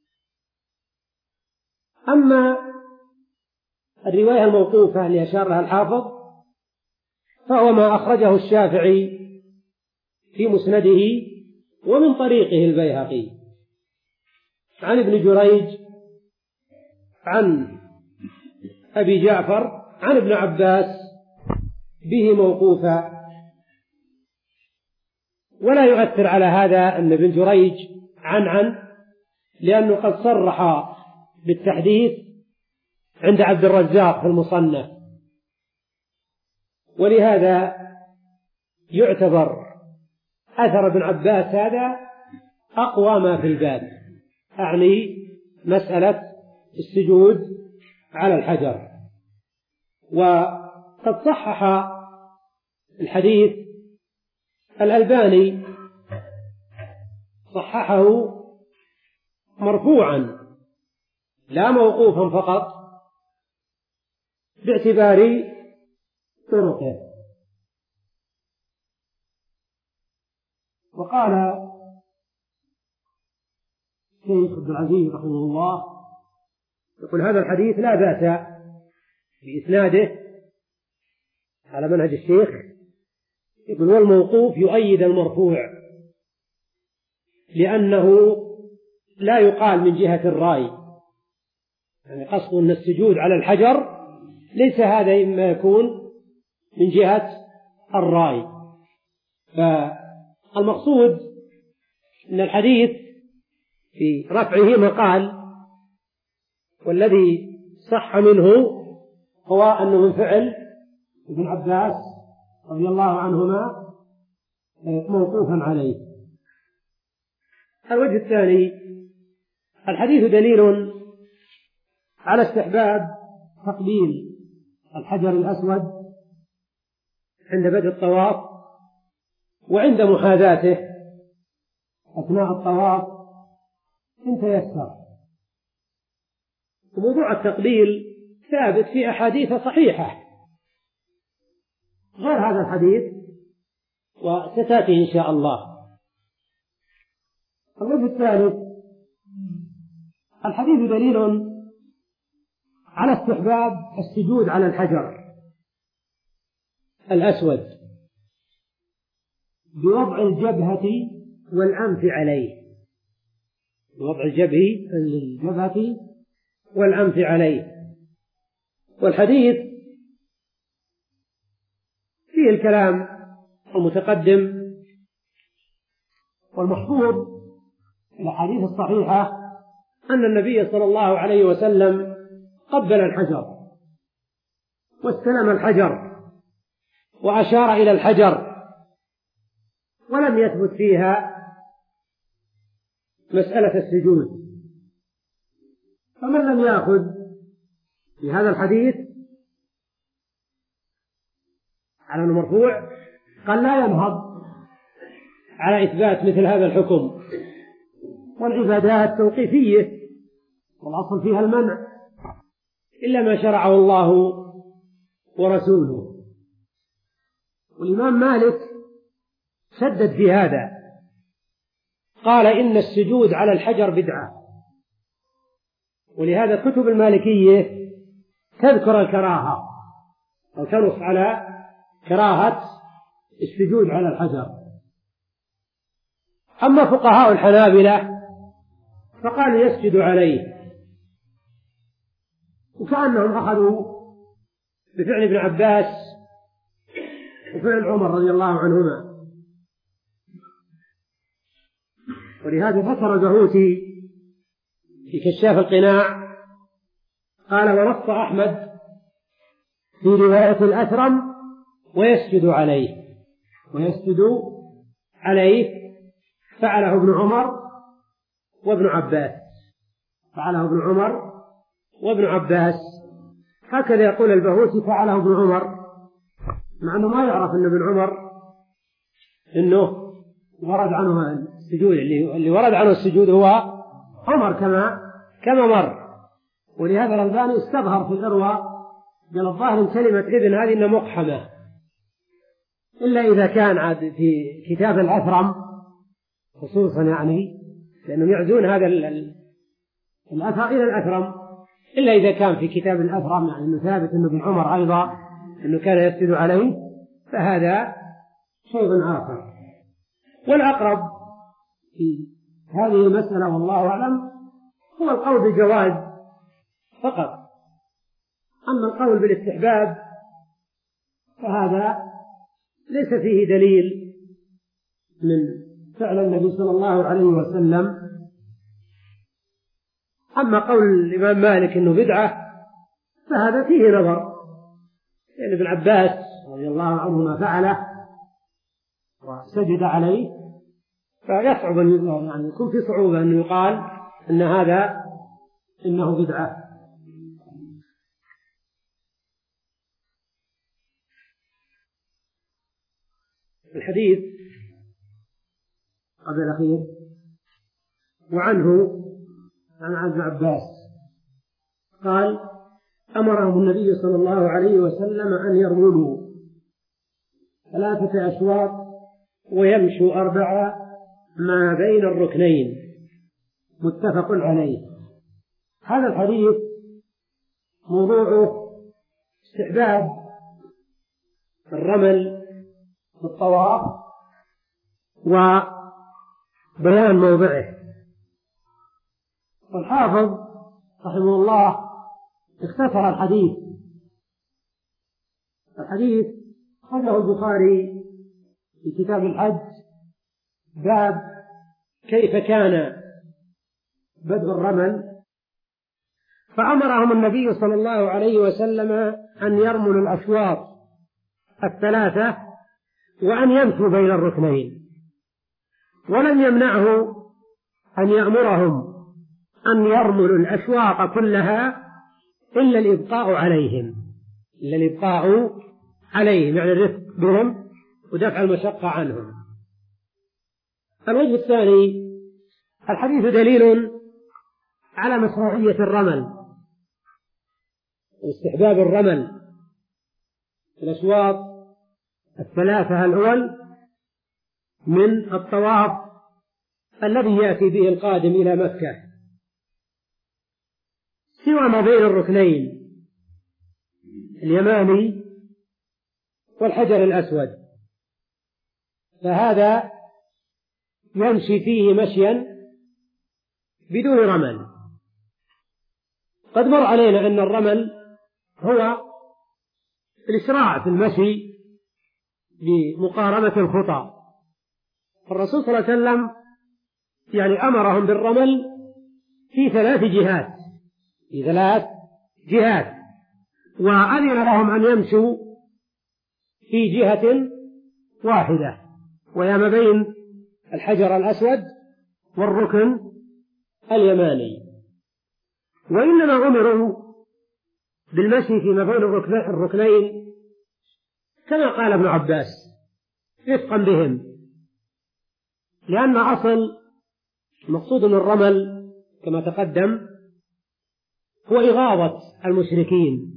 أما الرواية الموقوفة اللي أشار لها الحافظ فهو ما أخرجه الشافعي في مسنده ومن طريقه البيهقي عن ابن جريج عن أبي جعفر عن ابن عباس به موقوفا. ولا يؤثر على هذا أن ابن جريج عن عن لأنه قد صرح بالتحديث عند عبد الرزاق في المصنف، ولهذا يعتبر أثر ابن عباس هذا أقوى ما في الباب، أعني مسألة السجود على الحجر. وقد صحح الحديث الألباني، صححه مرفوعا لا موقوفا فقط باعتبار طرقه. وقال الشيخ عبد العزيز رحمه الله يقول هذا الحديث لا بأس بإسناده على منهج الشيخ، يقول والموقوف يؤيد المرفوع، لأنه لا يقال من جهة الرأي، يعني قصد أن السجود على الحجر ليس هذا إما يكون من جهة الرأي. فالمقصود أن الحديث في رفعه مقال، والذي صح منه هو أنه من فعل ابن عباس رضي الله عنهما موقوفا عليه. الوجه الثاني، الحديث دليل على استحباب تقبيل الحجر الأسود عند بدء الطواف وعند محاذاته أثناء الطواف إن تيسر. وموضوع التقبيل ثابت في أحاديث صحيحة غير هذا الحديث وستأتي إن شاء الله. الوجه الثالث، الحديث دليل على استحباب السجود على الحجر الأسود بوضع الجبهة والأنف عليه، بوضع الجبهة الجبهة والأنف عليه. والحديث فيه الكلام المتقدم، والمحفوظ في الأحاديث الصحيحة أن النبي صلى الله عليه وسلم قبل الحجر واستلم الحجر وأشار إلى الحجر، ولم يثبت فيها مسألة السجود. فمن لم يأخذ بهذا الحديث على المرفوع قال لا ينهض على إثبات مثل هذا الحكم. والعبادات توقيفية والأصل فيها المنع إلا ما شرعه الله ورسوله. والإمام مالك شدد في هذا، قال إن السجود على الحجر بدعة، ولهذا كتب المالكية تذكر الكراهة أو تنص على كراهة السجود على الحجر. أما فقهاء الحنابلة فقالوا يسجد عليه، وكأنهم أخذوا بفعل ابن عباس وفعل عمر رضي الله عنهما. ولهذا ذكر البهوتي في كشاف القناع قال ونص أحمد في رواية الأثرم ويسجد عليه، ويسجد عليه فعله ابن عمر وابن عباس، فعله ابن عمر وابن عباس. هكذا يقول البهوتي فعله ابن عمر، مع أنه ما يعرف أن ابن عمر إنه ورد عنه السجود، اللي ورد عنه السجود هو عمر كما كما مر. ولهذا الألباني استظهر في الإرواء قال الظاهر كلمة ابن هذه إنها مقحمة، إلا إذا كان عاد في كتاب الأثرم خصوصا، يعني لأنهم يعزون هذا الأثر إلى الأثرم، إلا إذا كان في كتاب الأثرم يعني أنه ثابت أنه ابن عمر أيضا أنه كان يسجد عليه، فهذا شيء آخر. والأقرب في هذه المسألة والله أعلم هو القول بالجواز فقط، أما القول بالاستحباب فهذا ليس فيه دليل من فعل النبي صلى الله عليه وسلم. أما قول الإمام مالك أنه بدعة فهذا فيه نظر، لأن ابن عباس رضي الله عنهما فعله وسجد عليه، فيصعب يعني يكون في صعوبة أنه يقال أن هذا إنه بدعة. الحديث قبل الأخير وعنه عن ابن عباس قال أمرهم النبي صلى الله عليه وسلم أن يرملوا ثلاثة أشواط ويمشوا أربعة ما بين الركنين، متفق عليه. هذا الحديث موضوعه استحباب الرمل في الطواف وبيان موضعه. والحافظ رحمه الله اختصر الحديث. الحديث خرجه البخاري في كتاب الحج باب كيف كان بدء الرمل، فأمرهم النبي صلى الله عليه وسلم أن يرملوا الأشواط الثلاثة وأن يمشوا بين الركنين، ولم يمنعه أن يأمرهم أن يرملوا الأشواط كلها إلا الإبقاء عليهم، إلا الإبقاء عليهم يعني الرفق بهم ودفع المشقة عنهم. الوجه الثاني الحديث دليل على مشروعية الرمل واستحباب الرمل الأشواط الثلاثة الأول من الطواف الذي يأتي به القادم إلى مكة، سوى ما بين الركنين اليماني والحجر الأسود، فهذا يمشي فيه مشيا بدون رمل. قد مر علينا أن الرمل هو الإسراع في المشي بمقاربة الخطى. الرسول صلى الله عليه وسلم يعني أمرهم بالرمل في ثلاث جهات في ثلاث جهات وأذن لهم أن يمشوا في جهة واحدة، وهي ما بين الحجر الأسود والركن اليماني. وإنما أمروا بالمشي فيما بين الركنين كما قال ابن عباس رفقا بهم، لأن أصل مقصود من الرمل كما تقدم هو إغاظة المشركين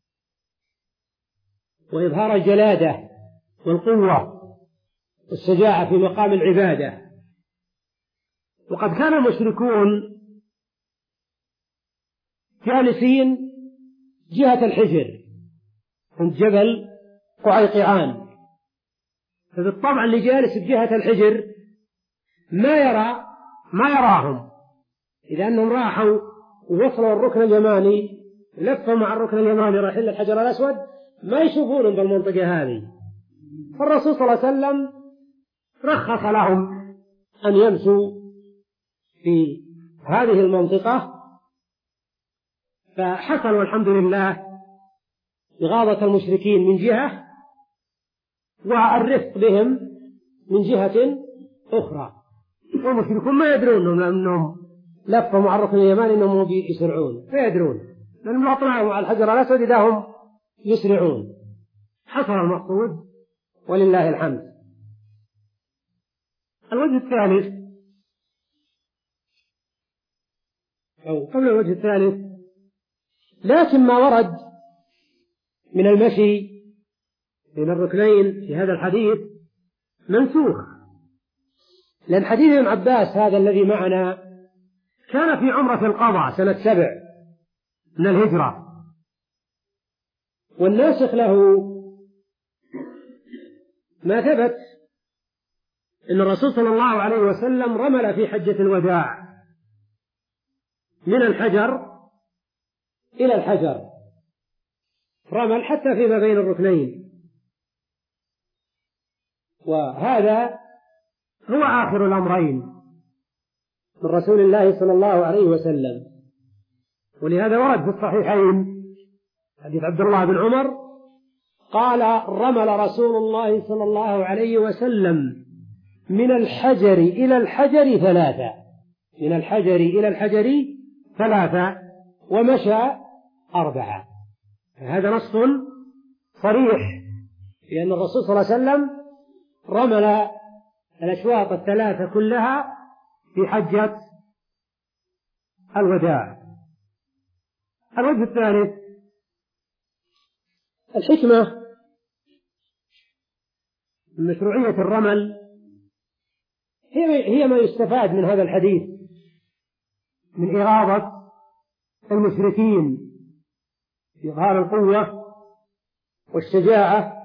وإظهار الجلادة والقوة والشجاعة في مقام العبادة. وقد كان المشركون جالسين جهة الحجر عند جبل قعيقعان، فبالطبع اللي جالس بجهة الحجر ما يرى ما يراهم، إذا أنهم راحوا ووصلوا الركن اليماني لفوا مع الركن اليماني رايحين الحجر الأسود ما يشوفونهم بالمنطقة هذه. فالرسول صلى الله عليه وسلم رخص لهم أن يمشوا في هذه المنطقة، فحصل والحمد لله إغاظة المشركين من جهة والرفق بهم من جهة أخرى. والمشركون ما يدرون أنهم لفوا مع الركن اليماني أنهم يسرعون، لا يدرون لأنهم لا طلعوا على الحجر الأسود إذا هم يسرعون. حصل المقصود ولله الحمد. الوجه الثالث أو قبل الوجه الثالث، لكن ما ورد من المشي بين الركنين في هذا الحديث منسوخ، لأن حديث ابن عباس هذا الذي معنا كان في عمرة القضاء سنة سبع من الهجرة، والناسخ له ما ثبت أن الرسول صلى الله عليه وسلم رمل في حجة الوداع من الحجر إلى الحجر، رمل حتى فيما بين الركنين، وهذا هو آخر الأمرين من رسول الله صلى الله عليه وسلم. ولهذا ورد في الصحيحين حديث عبد الله بن عمر قال: رمل رسول الله صلى الله عليه وسلم من الحجر إلى الحجر ثلاثة، من الحجر إلى الحجر ثلاثة، ومشى أربعة. هذا نص صريح لأن الرسول صلى الله عليه وسلم رمل الأشواط الثلاثة كلها في حجة الوداع. الوجه الثالث، الحكمة من مشروعية الرمل هي ما يستفاد من هذا الحديث من إغاظة المشركين، إظهار القوة والشجاعة.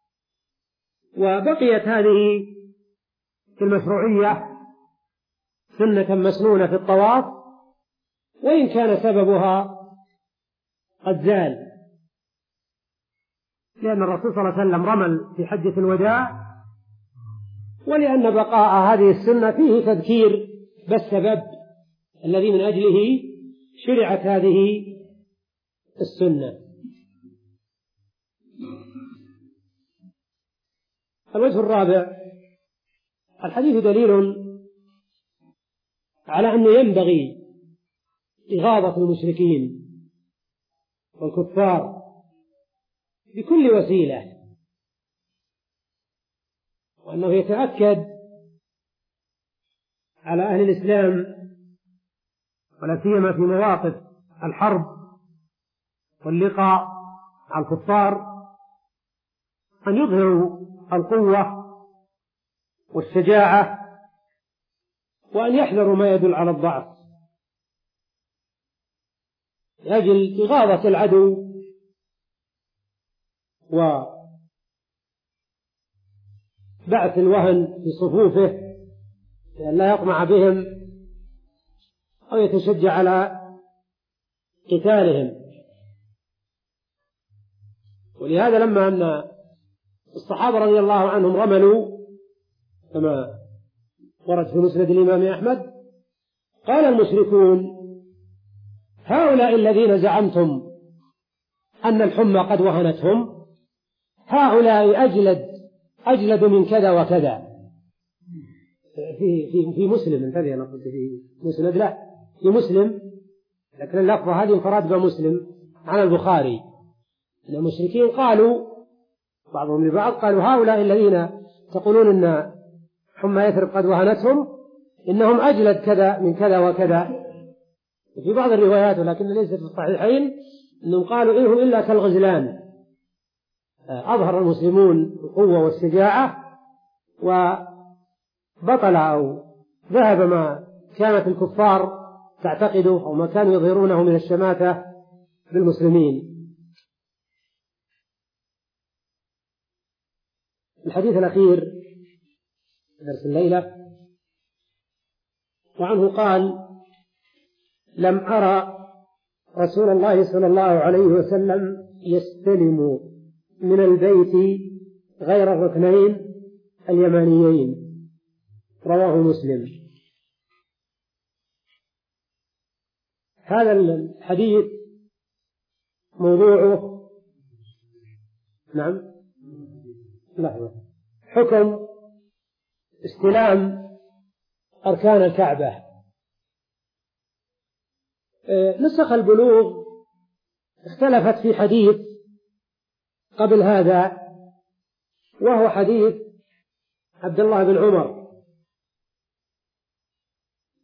وبقيت هذه المشروعية سنة مسنونة في الطواف، وإن كان سببها قد زال، لأن الرسول صلى الله عليه وسلم رمل في حجة الوداع، ولأن بقاء هذه السنة فيه تذكير بالسبب الذي من أجله شرعت هذه السنة. الوجه الرابع، الحديث دليل على أنه ينبغي إغاظة المشركين والكفار بكل وسيلة، وأنه يتأكد على أهل الإسلام ولا سيما في مواقف الحرب واللقاء مع الكفار أن يظهروا القوة والشجاعة، وأن يحذروا ما يدل على الضعف لأجل إغاظة العدو وبعث الوهن في صفوفه لأن لا يطمع بهم أو يتشجع على قتالهم. ولهذا لما أن الصحابة رضي الله عنهم رملوا كما ورد في مسند الإمام أحمد، قال المشركون: هؤلاء الذين زعمتم أن الحمى قد وهنتهم، هؤلاء أجلد أجلد من كذا وكذا. في في في مسلم، انتبه، أنا قلت في مسند، لا في مسلم، لكن اللفظة هذه انفراد بمسلم عن البخاري. أن المشركين قالوا بعضهم لبعض، قالوا: هؤلاء الذين تقولون أن حمى يثرب قد وهنتهم إنهم أجلد كذا من كذا وكذا. في بعض الروايات ولكن ليست في الصحيحين أنهم قالوا: إنهم إلا كالغزلان. أظهر المسلمون القوة والشجاعة وبطل أو ذهب ما كانت الكفار تعتقده أو ما كانوا يظهرونه من الشماتة بالمسلمين. الحديث الأخير درس الليلة، وعنه قال: لم أرى رسول الله صلى الله عليه وسلم يستلم من البيت غير الركنين اليمانيين. رواه مسلم. هذا الحديث موضوعه نعم لحظة حكم استلام أركان الكعبة. نسخ البلوغ اختلفت في حديث قبل هذا، وهو حديث عبد الله بن عمر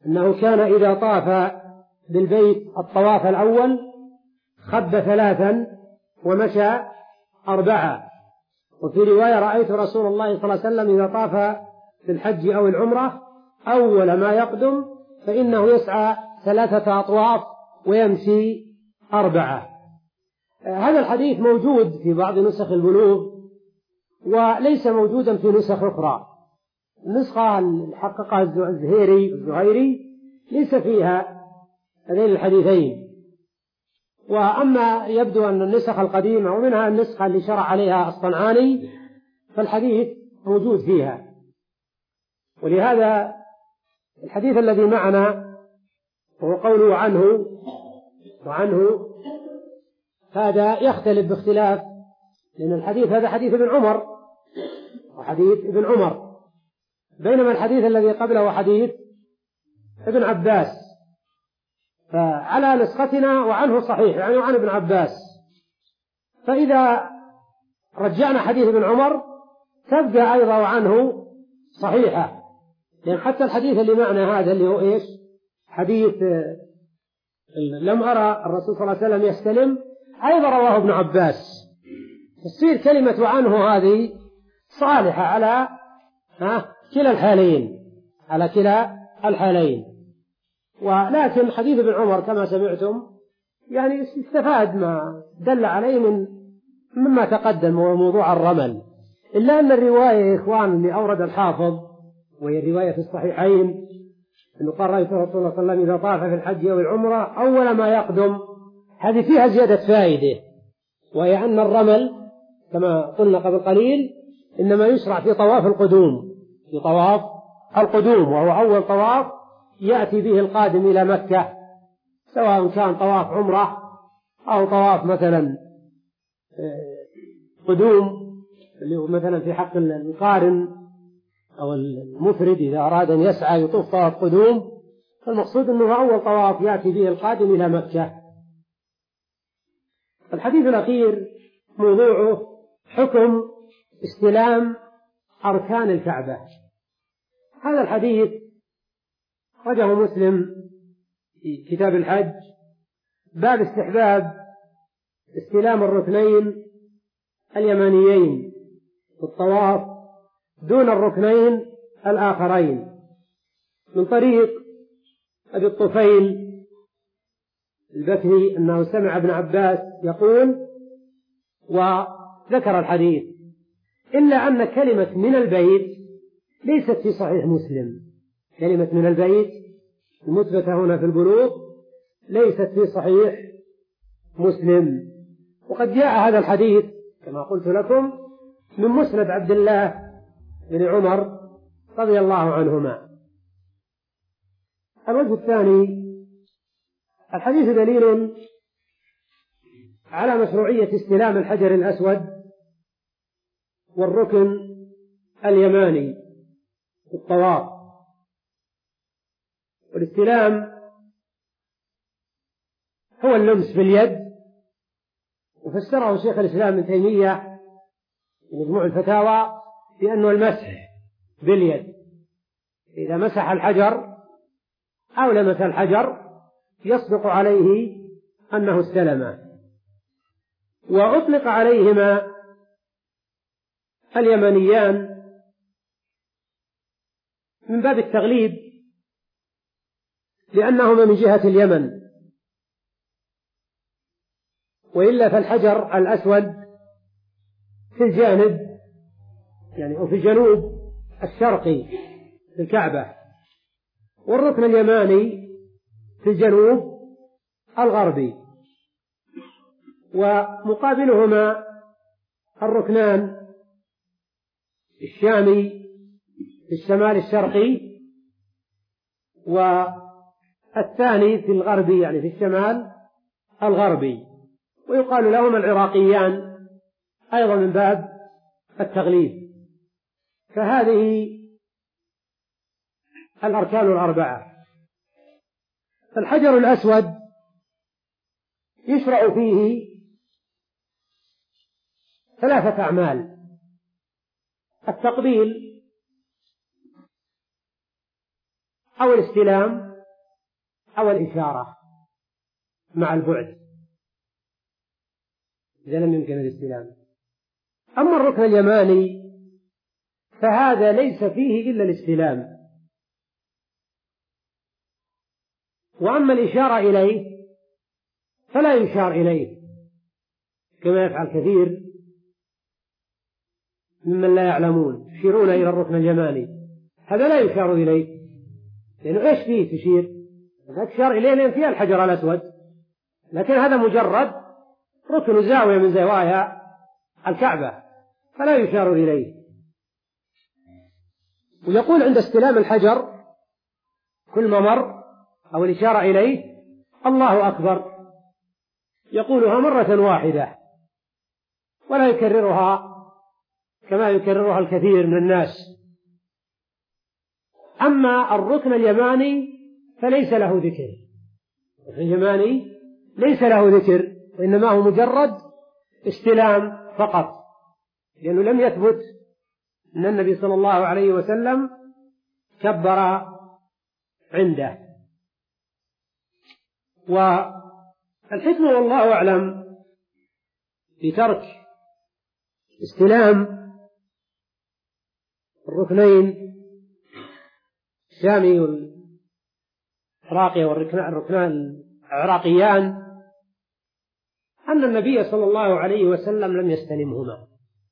أنه كان إذا طاف بالبيت الطواف الأول خب ثلاثا ومشى أربعة. وفي رواية رأيت رسول الله صلى الله عليه وسلم إذا طاف بالحج أو العمرة أول ما يقدم فإنه يسعى ثلاثة أطواف ويمشي أربعة. هذا الحديث موجود في بعض نسخ البلوغ وليس موجودا في نسخ أخرى. النسخة اللي حققها الزهيري الزهيري ليس فيها هذين الحديثين. وأما يبدو أن النسخ القديمة ومنها النسخة اللي شرع عليها الصنعاني فالحديث موجود فيها. ولهذا الحديث الذي معنا وهو قوله عنه وعنه هذا يختلف باختلاف، لأن الحديث هذا حديث ابن عمر وحديث ابن عمر، بينما الحديث الذي قبله حديث ابن عباس. فعلى نسختنا وعنه صحيح يعني وعن ابن عباس. فإذا رجعنا حديث ابن عمر تبقى أيضا وعنه صحيحة، لأن حتى الحديث اللي معنا هذا اللي هو إيش حديث لم أرى الرسول صلى الله عليه وسلم يستلم أيضا رواه ابن عباس. تصير كلمة عنه هذه صالحة على ها كلا الحالين على كلا الحالين. ولكن حديث ابن عمر كما سمعتم يعني استفاد ما دل عليه من مما تقدم وهو موضوع الرمل، إلا أن الرواية يا إخوان اللي أورد الحافظ وهي الرواية في الصحيحين أنه قال رأيت رسول الله صلى الله عليه وسلم إذا طاف في الحج أو العمرة أول ما يقدم، هذه فيها زيادة فائدة، وهي أن الرمل كما قلنا قبل قليل إنما يشرع في طواف القدوم في طواف القدوم وهو أول طواف يأتي به القادم إلى مكة، سواء كان طواف عمرة أو طواف مثلا قدوم اللي هو مثلا في حق القارن أو المفرد إذا أراد أن يسعى يطوف طواف قدوم، فالمقصود أنه أول طواف يأتي به القادم إلى مكة. الحديث الأخير موضوعه حكم استلام أركان الكعبة. هذا الحديث أخرجه مسلم في كتاب الحج باب استحباب استلام الركنين اليمانيين في الطواف دون الركنين الآخرين، من طريق أبي الطفيل البكري أنه سمع ابن عباس يقول وذكر الحديث، إلا أن كلمة من البيت ليست في صحيح مسلم. كلمة من البيت المثبتة هنا في البلوغ ليست في صحيح مسلم. وقد جاء هذا الحديث كما قلت لكم من مسند عبد الله بن عمر رضي الله عنهما. الوجه الثاني الحديث دليل على مشروعية استلام الحجر الأسود والركن اليماني في الطواف. والاستلام هو اللمس باليد، وفسره شيخ الإسلام ابن تيمية في مجموع الفتاوى بأنه المسح باليد، إذا مسح الحجر أو لمس الحجر يصدق عليه أنه استلمه. وأطلق عليهما اليمانيان من باب التغليب لأنهما من جهة اليمن، وإلا فالحجر الأسود في الجانب يعني أو في الجنوب الشرقي للكعبة، والركن اليماني في الجنوب الغربي، ومقابلهما الركنان الشامي في الشمال الشرقي والثاني في الغربي يعني في الشمال الغربي، ويقال لهما العراقيان أيضا من باب التغليب. فهذه الأركان الأربعة. الحجر الأسود يشرع فيه ثلاثة أعمال: التقبيل أو الاستلام أو الإشارة مع البعد إذا لم يمكن الاستلام. أما الركن اليماني فهذا ليس فيه إلا الاستلام، وأما الإشارة إليه فلا يشار إليه كما يفعل كثير ممن لا يعلمون، يشيرون إلى الركن اليماني، هذا لا يشار إليه، لأنه إيش فيه تشير؟ لا تشار إليه لأن فيها الحجر الأسود، لكن هذا مجرد ركن زاوية من زوايا الكعبة فلا يشار إليه. ويقول عند استلام الحجر كل ما مر أو الإشارة إليه الله أكبر، يقولها مرة واحدة ولا يكررها كما يكررها الكثير من الناس. أما الركن اليماني فليس له ذكر، الركن اليماني ليس له ذكر، وإنما هو مجرد استلام فقط، لأنه لم يثبت أن النبي صلى الله عليه وسلم كبر عنده. والحكمة والله أعلم في ترك استلام الركنين الشامي والعراقي والركنان العراقيان أن النبي صلى الله عليه وسلم لم يستلمهما،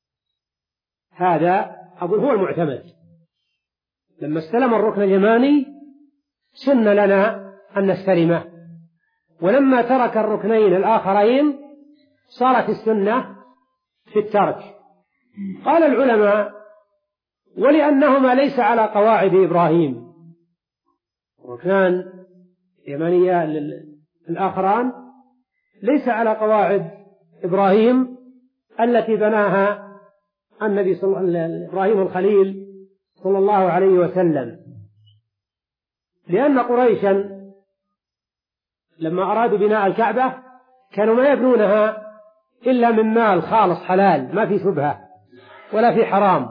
هذا أقول هو المعتمد. لما استلم الركن اليماني سن لنا أن نستلمه، ولما ترك الركنين الآخرين صارت السنة في الترك. قال العلماء: ولأنهما ليس على قواعد إبراهيم، الركنان اليمانيان الآخران ليس على قواعد إبراهيم التي بناها النبي صلى الله إبراهيم الخليل صلى الله عليه وسلم، لأن قريشا لما أرادوا بناء الكعبة كانوا ما يبنونها إلا من مال خالص حلال ما في شبهة ولا في حرام،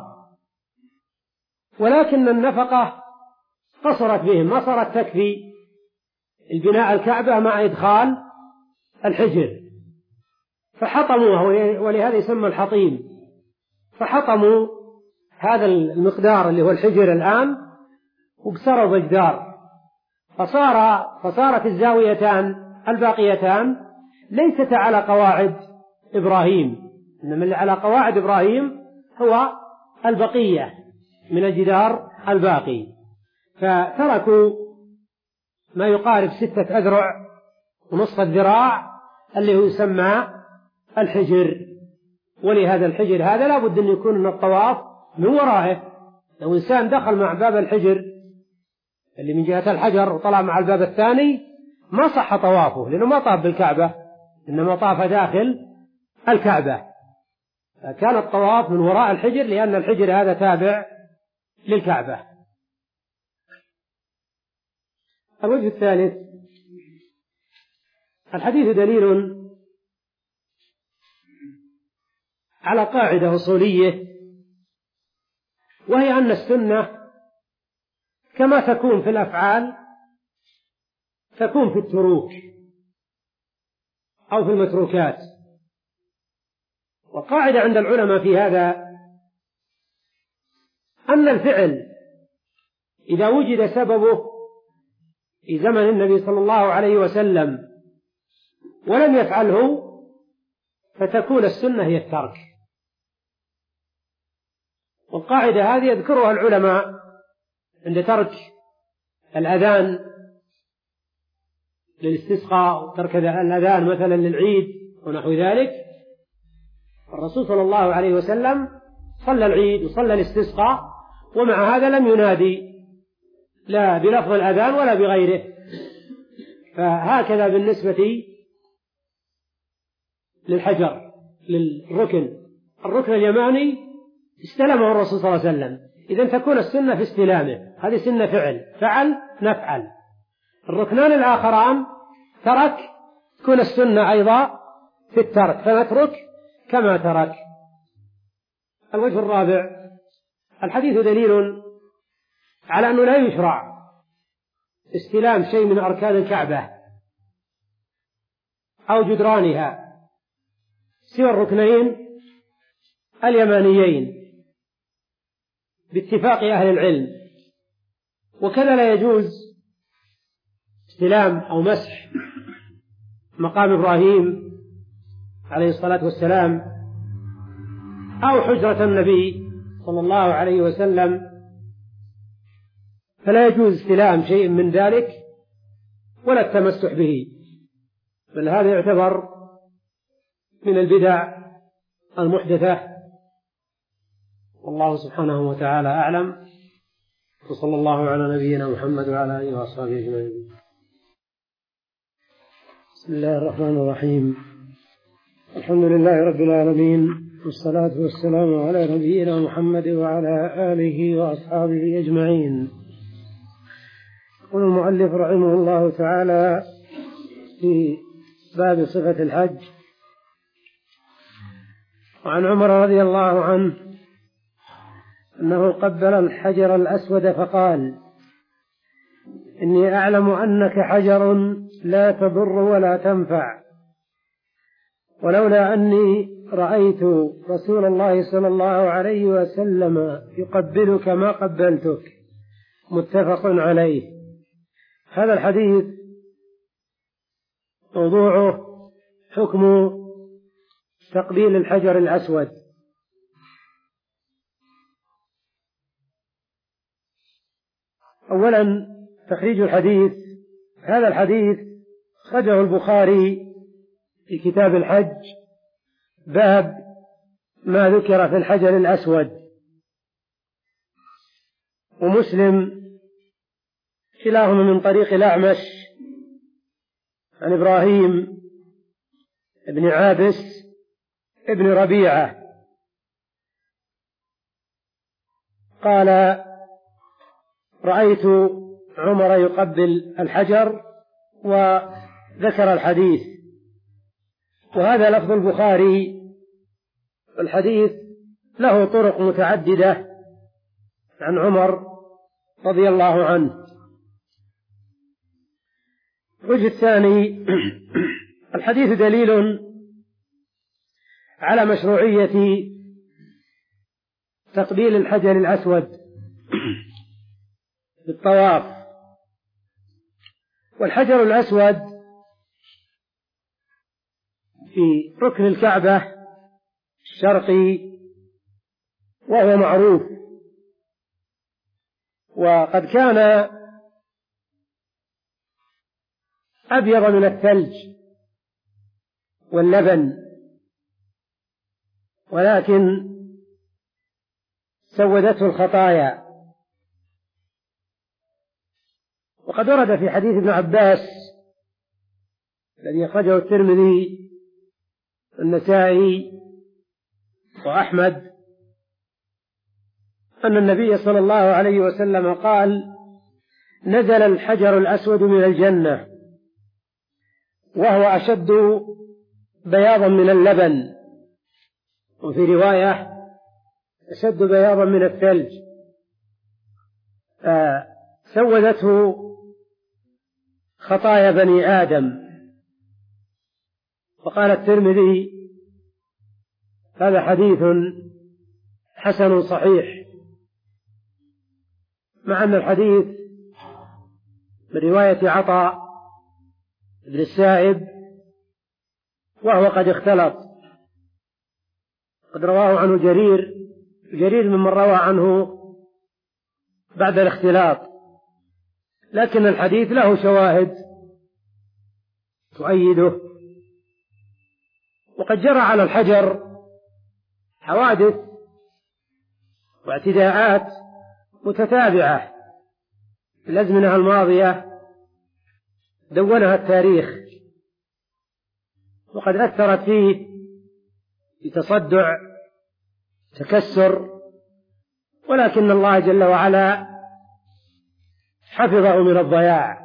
ولكن النفقة قصرت بهم، ما صارت تكفي البناء الكعبة مع إدخال الحجر، فحطموها، ولهذا يسمى الحطيم، فحطموا هذا المقدار اللي هو الحجر الآن وكسروا بجدار، فصار فصارت الزاويتان الباقيتان ليست على قواعد إبراهيم، إنما اللي على قواعد إبراهيم هو البقية من الجدار الباقي، فتركوا ما يقارب ستة أذرع ونصف الذراع اللي هو يسمى الحجر. ولهذا الحجر هذا لا بد أن يكون من الطواف من ورائه، لو إنسان دخل مع باب الحجر اللي من جهة الحجر وطلع مع الباب الثاني ما صح طوافه، لأنه ما طاف بالكعبة إنما طاف داخل الكعبة، فكان الطواف من وراء الحجر لأن الحجر هذا تابع للكعبة. الوجه الثالث: الحديث دليل على قاعدة أصولية، وهي أن السنة كما تكون في الأفعال تكون في التروك أو في المتروكات. وقاعدة عند العلماء في هذا أن الفعل إذا وجد سببه في زمن النبي صلى الله عليه وسلم ولم يفعله فتكون السنة هي الترك. والقاعدة هذه يذكرها العلماء عند ترك الأذان للاستسقاء وترك الأذان مثلا للعيد ونحو ذلك. الرسول صلى الله عليه وسلم صلى العيد وصلى الاستسقاء ومع هذا لم ينادي لا بلفظ الأذان ولا بغيره. فهكذا بالنسبة للحجر للركن الركن اليماني استلمه الرسول صلى الله عليه وسلم، إذن تكون السنة في استلامه، هذه سنة فعل، فعل نفعل. الركنان الآخران ترك، تكون السنة أيضا في الترك، فنترك كما ترك. الوجه الرابع: الحديث دليل على أنه لا يشرع استلام شيء من أركان الكعبة أو جدرانها سوى الركنين اليمانيين باتفاق أهل العلم. وكذا لا يجوز استلام أو مسح مقام إبراهيم عليه الصلاة والسلام أو حجرة النبي صلى الله عليه وسلم، فلا يجوز استلام شيء من ذلك ولا التمسح به، بل هذا يعتبر من البدع المحدثة. والله سبحانه وتعالى أعلم، وصلى الله على نبينا محمد وعلى آله وأصحابه أجمعين. بسم الله الرحمن الرحيم. الحمد لله رب العالمين، والصلاة والسلام على نبينا محمد وعلى آله وأصحابه أجمعين. يقول المؤلف رحمه الله تعالى في باب صفة الحج: وعن عمر رضي الله عنه أنه قبل الحجر الأسود فقال: إني أعلم أنك حجر لا تضر ولا تنفع، ولولا أني رأيت رسول الله صلى الله عليه وسلم يقبلك ما قبلتك. متفق عليه. هذا الحديث موضوعه حكم تقبيل الحجر الأسود. أولا تخريج الحديث. هذا الحديث خرجه البخاري في كتاب الحج، باب ما ذكر في الحجر الأسود، ومسلم كلاهما من طريق الأعمش عن إبراهيم ابن عابس ابن ربيعة قال: رأيت عمر يقبل الحجر، وذكر الحديث. وهذا لفظ البخاري. الحديث له طرق متعددة عن عمر رضي الله عنه. الوجه الثاني: الحديث دليل على مشروعية تقبيل الحجر الأسود بالطواف. والحجر الأسود في ركن الكعبة الشرقي وهو معروف، وقد كان أبيض من الثلج واللبن، ولكن سودته الخطايا. وقد ورد في حديث ابن عباس الذي أخرجه الترمذي والنسائي وأحمد أن النبي صلى الله عليه وسلم قال: نزل الحجر الأسود من الجنة وهو أشد بياضا من اللبن، وفي رواية أشد بياضا من الثلج، سودته خطايا بني آدم. وقال الترمذي: هذا حديث حسن صحيح، مع أن الحديث من رواية عطاء بن السائب وهو قد اختلط، قد رواه عنه جرير جرير ممن روى عنه بعد الاختلاط، لكن الحديث له شواهد تؤيده. وقد جرى على الحجر حوادث واعتداءات متتابعة في الأزمنة الماضية دونها التاريخ، وقد أثرت فيه بتصدع تكسر، ولكن الله جل وعلا حفظه من الضياع.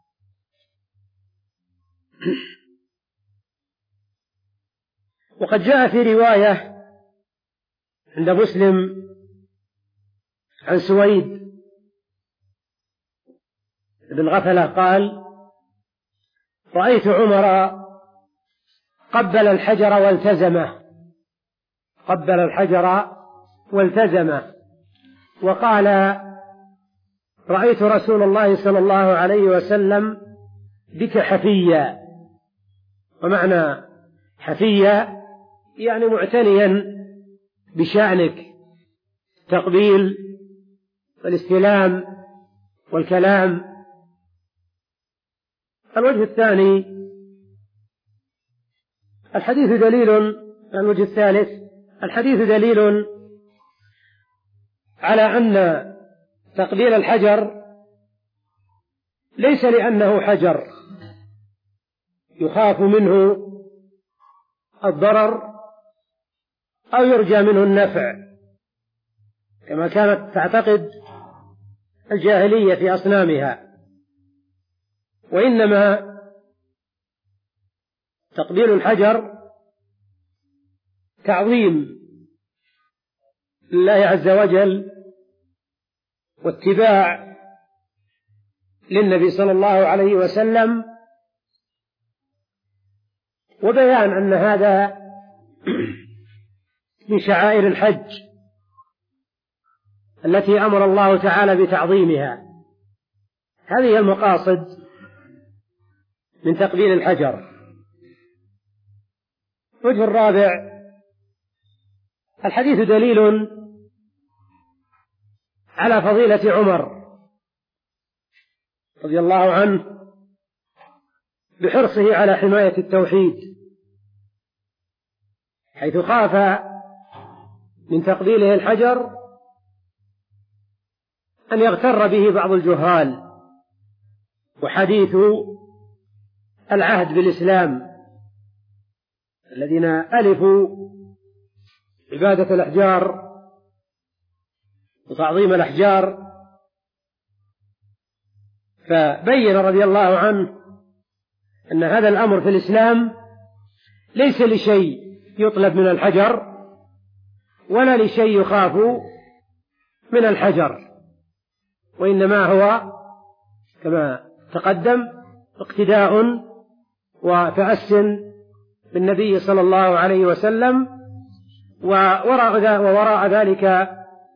وقد جاء في رواية عند مسلم عن سويد بن غفلة قال: رأيت عمر قبل الحجر والتزمه قبل الحجر والتزمه وقال: رأيت رسول الله صلى الله عليه وسلم بك حفيا. ومعنى حفيا يعني معتنيا بشأنك، تقبيل والاستلام والكلام. الوجه الثاني الحديث دليل الوجه الثالث الحديث دليل على أن تقبيل الحجر ليس لأنه حجر يخاف منه الضرر أو يرجى منه النفع كما كانت تعتقد الجاهلية في أصنامها، وإنما تقبيل الحجر تعظيم لله عز وجل واتباع للنبي صلى الله عليه وسلم، وبيان أن هذا من شعائر الحج التي أمر الله تعالى بتعظيمها. هذه المقاصد من تقبيل الحجر. الوجه الرابع الحديث دليل على فضيلة عمر رضي الله عنه بحرصه على حماية التوحيد، حيث خاف من تقبيله الحجر أن يغتر به بعض الجهال وحديث العهد بالإسلام الذين ألفوا عبادة الأحجار وتعظيم الأحجار، فبين رضي الله عنه أن هذا الأمر في الإسلام ليس لشيء يطلب من الحجر ولا لشيء يخاف من الحجر، وإنما هو كما تقدم اقتداء وتأس بالنبي صلى الله عليه وسلم، ووراء ذلك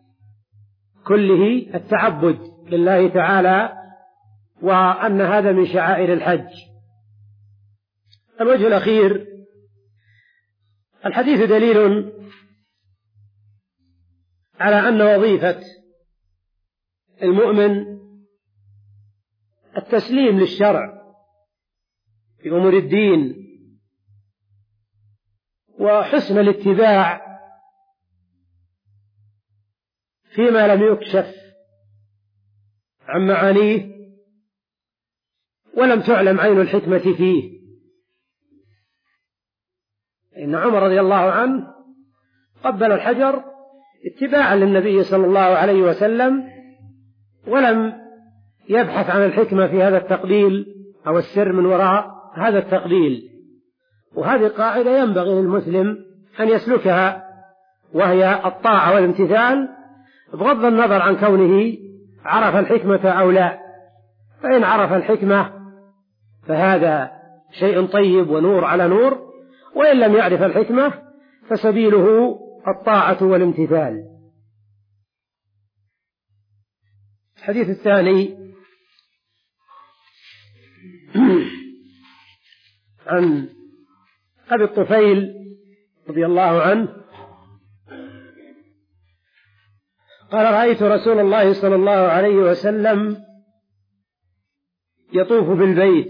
كله التعبد لله تعالى، وأن هذا من شعائر الحج. الوجه الأخير الحديث دليل على أن وظيفة المؤمن التسليم للشرع في أمور الدين وحسن الاتباع فيما لم يكشف عن معانيه ولم تعلم عين الحكمة فيه. إن عمر رضي الله عنه قبل الحجر اتباعا للنبي صلى الله عليه وسلم، ولم يبحث عن الحكمة في هذا التقبيل أو السر من وراء هذا التقبيل. وهذه قاعدة ينبغي للمسلم أن يسلكها، وهي الطاعة والامتثال بغض النظر عن كونه عرف الحكمة أو لا. فإن عرف الحكمة فهذا شيء طيب ونور على نور، وإن لم يعرف الحكمة فسبيله الطاعة والامتثال. الحديث الثاني عن أبي الطفيل رضي الله عنه قال: رأيت رسول الله صلى الله عليه وسلم يطوف بالبيت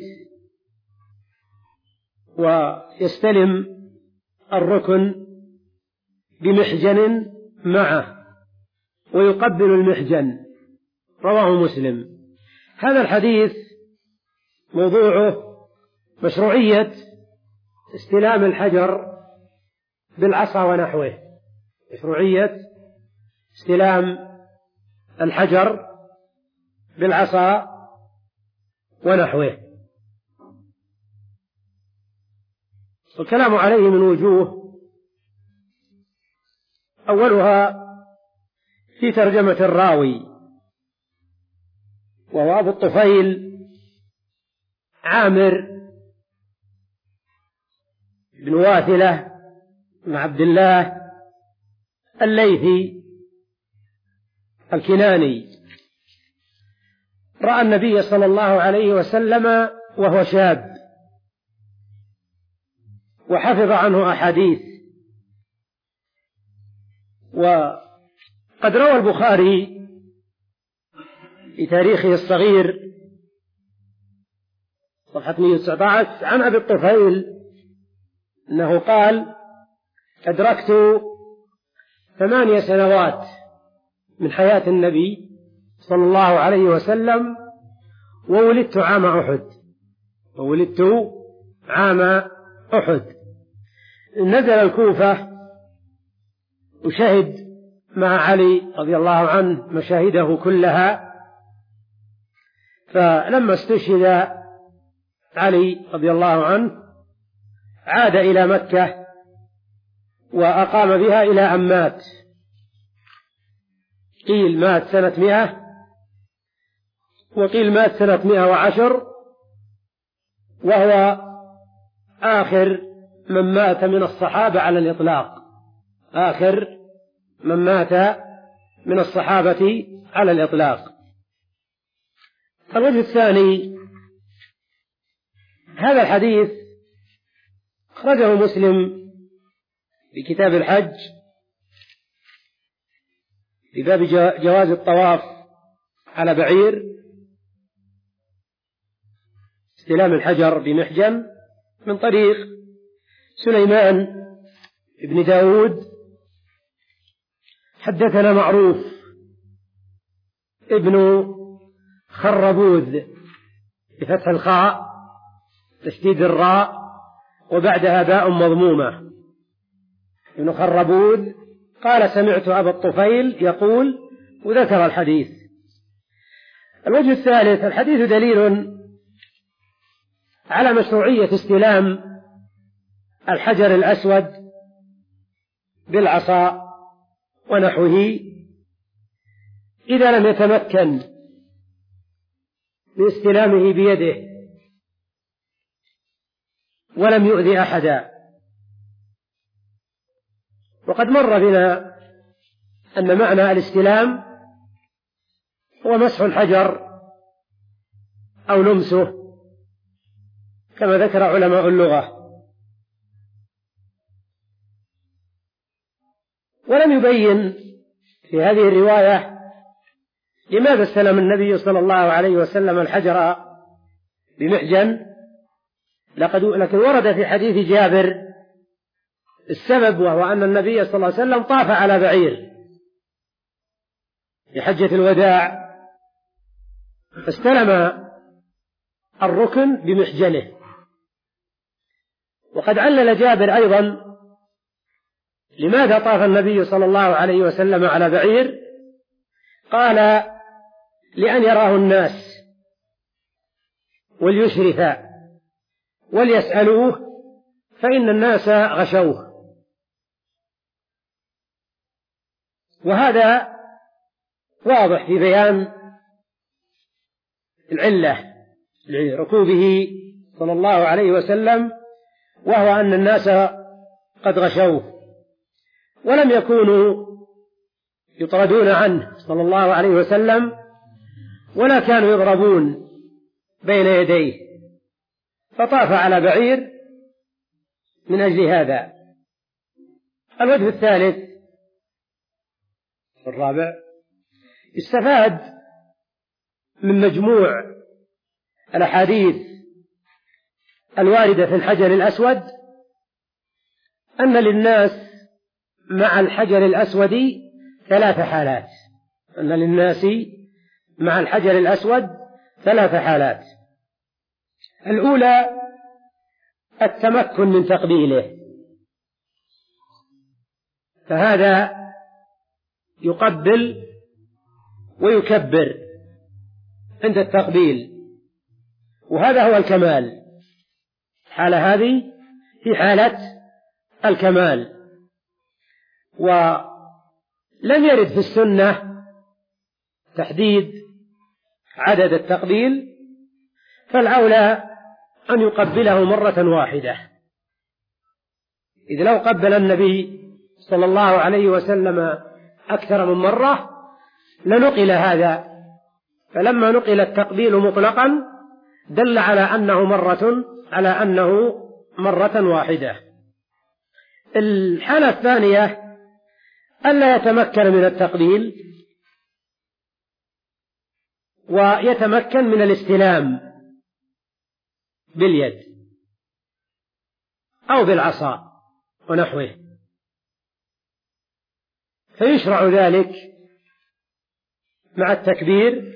ويستلم الركن بمحجن معه ويقبل المحجن. رواه مسلم. هذا الحديث موضوعه مشروعية استلام الحجر بالعصا ونحوه، مشروعية استلام الحجر بالعصا ونحوه. والكلام عليه من وجوه، أولها في ترجمة الراوي، وهو أبو الطفيل عامر بن واثلة بن عبد الله الليثي الكناني رأى النبي صلى الله عليه وسلم وهو شاب وحفظ عنه أحاديث. وقد روى البخاري في تاريخه الصغير صفحة مئة وتسعة عشر عن أبي الطفيل أنه قال: أدركت ثمانية سنوات من حياة النبي صلى الله عليه وسلم وولدت عام أحد وولدت عام أحد نزل الكوفة وشهد مع علي رضي الله عنه مشاهده كلها. فلما استشهد علي رضي الله عنه عاد إلى مكة وأقام بها إلى أن مات. قيل مات سنة مئة وقيل مات سنة مئة وعشر، وهو آخر من مات من الصحابة على الإطلاق، آخر من مات من الصحابة على الإطلاق. الوجه الثاني، هذا الحديث أخرجه مسلم في كتاب الحج في باب جواز الطواف على بعير، استلام الحجر بمحجن، من طريق سليمان بن داود. حدثنا معروف ابن خربوذ بفتح الخاء تشديد الراء وبعدها باء مضمومة، ابن خربوذ قال: سمعت أبا الطفيل يقول، وذكر الحديث. الوجه الثالث، الحديث دليل على مشروعية استلام الحجر الأسود بالعصا ونحوه إذا لم يتمكن من استلامه بيده ولم يؤذي أحدا. وقد مر بنا أن معنى الاستلام هو مسح الحجر أو لمسه كما ذكر علماء اللغة، ولم يبين في هذه الرواية لماذا استلم النبي صلى الله عليه وسلم الحجر بمحجن، لكن ورد في حديث جابر السبب، وهو أن النبي صلى الله عليه وسلم طاف على بعير في حجة الوداع فاستلم الركن بمحجنه. وقد علل جابر أيضا لماذا طاف النبي صلى الله عليه وسلم على بعير، قال: لأن يراه الناس وليشرف وليسألوه فإن الناس غشوه. وهذا واضح في بيان العلة لركوبه صلى الله عليه وسلم، وهو أن الناس قد غشوه ولم يكونوا يطردون عنه صلى الله عليه وسلم ولا كانوا يضربون بين يديه، فطاف على بعير من أجل هذا. الوجه الثالث الرابع، استفاد من مجموع الأحاديث الواردة في الحجر الأسود أن للناس مع الحجر الأسود ثلاث حالات، أن للناس مع الحجر الأسود ثلاث حالات. الأولى التمكن من تقبيله، فهذا يقبل ويكبر عند التقبيل، وهذا هو الكمال. الحالة هذه في حالة الكمال. ولم يرد في السنة تحديد عدد التقبيل، فالأولى أن يقبله مرة واحدة، إذ لو قبل النبي صلى الله عليه وسلم أكثر من مرة لنقل هذا، فلما نقل التقبيل مطلقا دل على أنه مرة على أنه مرة واحدة. الحالة الثانية ألا يتمكن من التقبيل ويتمكن من الاستلام باليد أو بالعصا ونحوه، فيشرع ذلك مع التكبير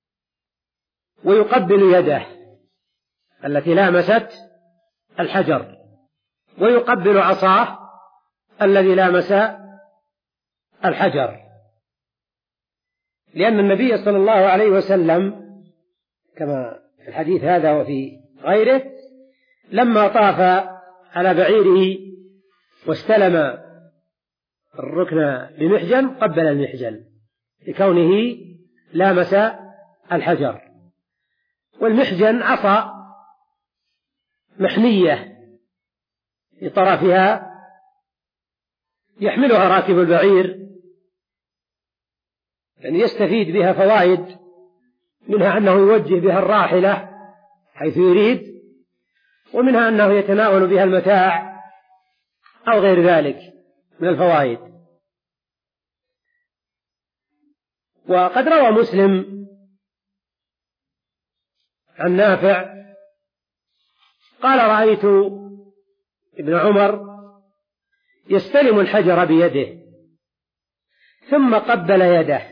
ويقبل يده التي لامست الحجر ويقبل عصاه الذي لامس الحجر، لأن النبي صلى الله عليه وسلم كما في الحديث هذا وفي غيره لما طاف على بعيره واستلم الركن بمحجن قبل المحجن لكونه لامس الحجر، والمحجن عصا محنية بطرفها يحملها راكب البعير، يعني يستفيد بها فوائد، منها أنه يوجه بها الراحلة حيث يريد، ومنها أنه يتناول بها المتاع أو غير ذلك من الفوائد. وقد روى مسلم عن نافع قال رأيت ابن عمر يستلم الحجر بيده ثم قبل يده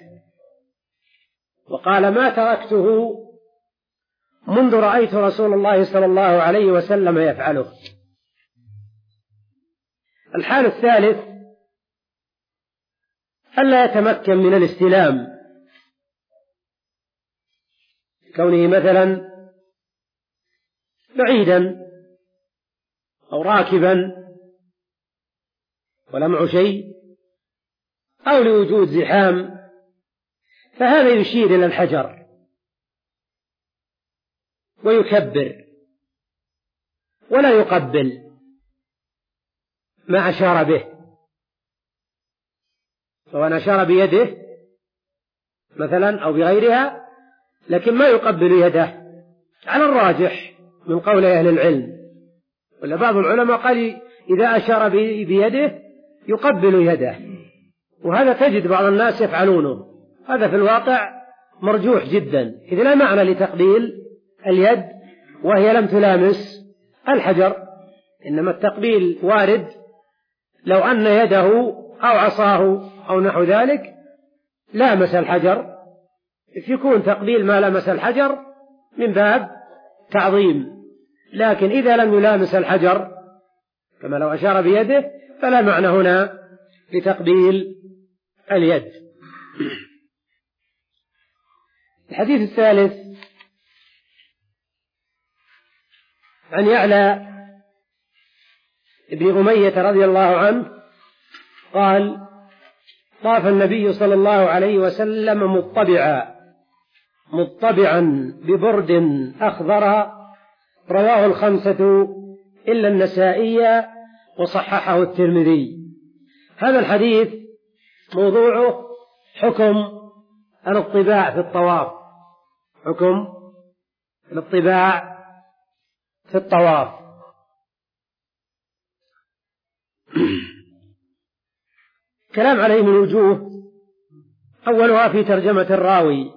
وقال ما تركته منذ رأيت رسول الله صلى الله عليه وسلم يفعله. الحال الثالث ألا يتمكن من الاستلام، كونه مثلا بعيدا أو راكبا ولا معه شيء أو لوجود زحام، فهذا يشير إلى الحجر ويكبر ولا يقبل ما أشار به، سواء أشار بيده مثلا أو بغيرها، لكن ما يقبل يده على الراجح من قول أهل العلم. ولا بعض العلماء قال إذا أشار بيده يقبل يده، وهذا تجد بعض الناس يفعلونه، هذا في الواقع مرجوح جدا، إذ لا معنى لتقبيل اليد وهي لم تلامس الحجر، إنما التقبيل وارد لو أن يده أو عصاه أو نحو ذلك لامس الحجر، يكون تقبيل ما لمس الحجر من باب تعظيم، لكن إذا لم يلامس الحجر كما لو أشار بيده فلا معنى هنا لتقبيل اليد. الحديث الثالث عن يعلى ابن أمية رضي الله عنه قال طاف النبي صلى الله عليه وسلم مطبعا مطبعا ببرد أخضر، رواه الخمسة إلا النسائي وصححه الترمذي. هذا الحديث موضوعه حكم الاطباع في الطواف، حكم الاطباع في الطواف. كلام عليه من وجوه، أولها في ترجمة الراوي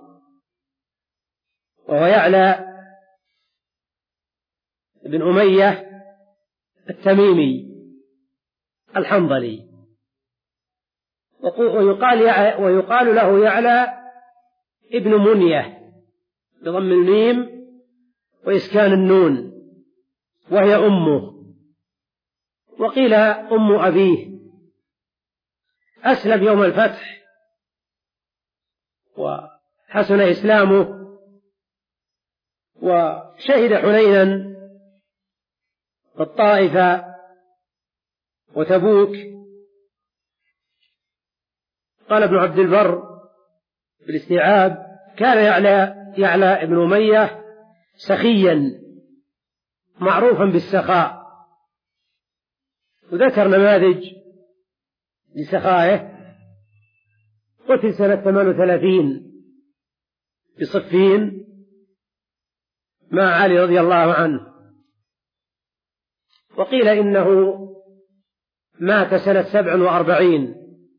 وهو يعلى ابن أمية التميمي الحنظلي، ويقال, ويقال له يعلى ابن منية بضم الميم وإسكان النون، وهي أمه، وقيل أم أبيه، أسلم يوم الفتح وحسن إسلامه وشهد حنينا والطائف وتبوك. قال ابن عبد البر في الاستيعاب كان يعلى, يعلى ابن أمية سخيا معروفا بالسخاء، وذكر نماذج لسخائه. قتل سنة ثمان وثلاثين بصفين مع علي رضي الله عنه، وقيل إنه مات سنة سبع وأربعين،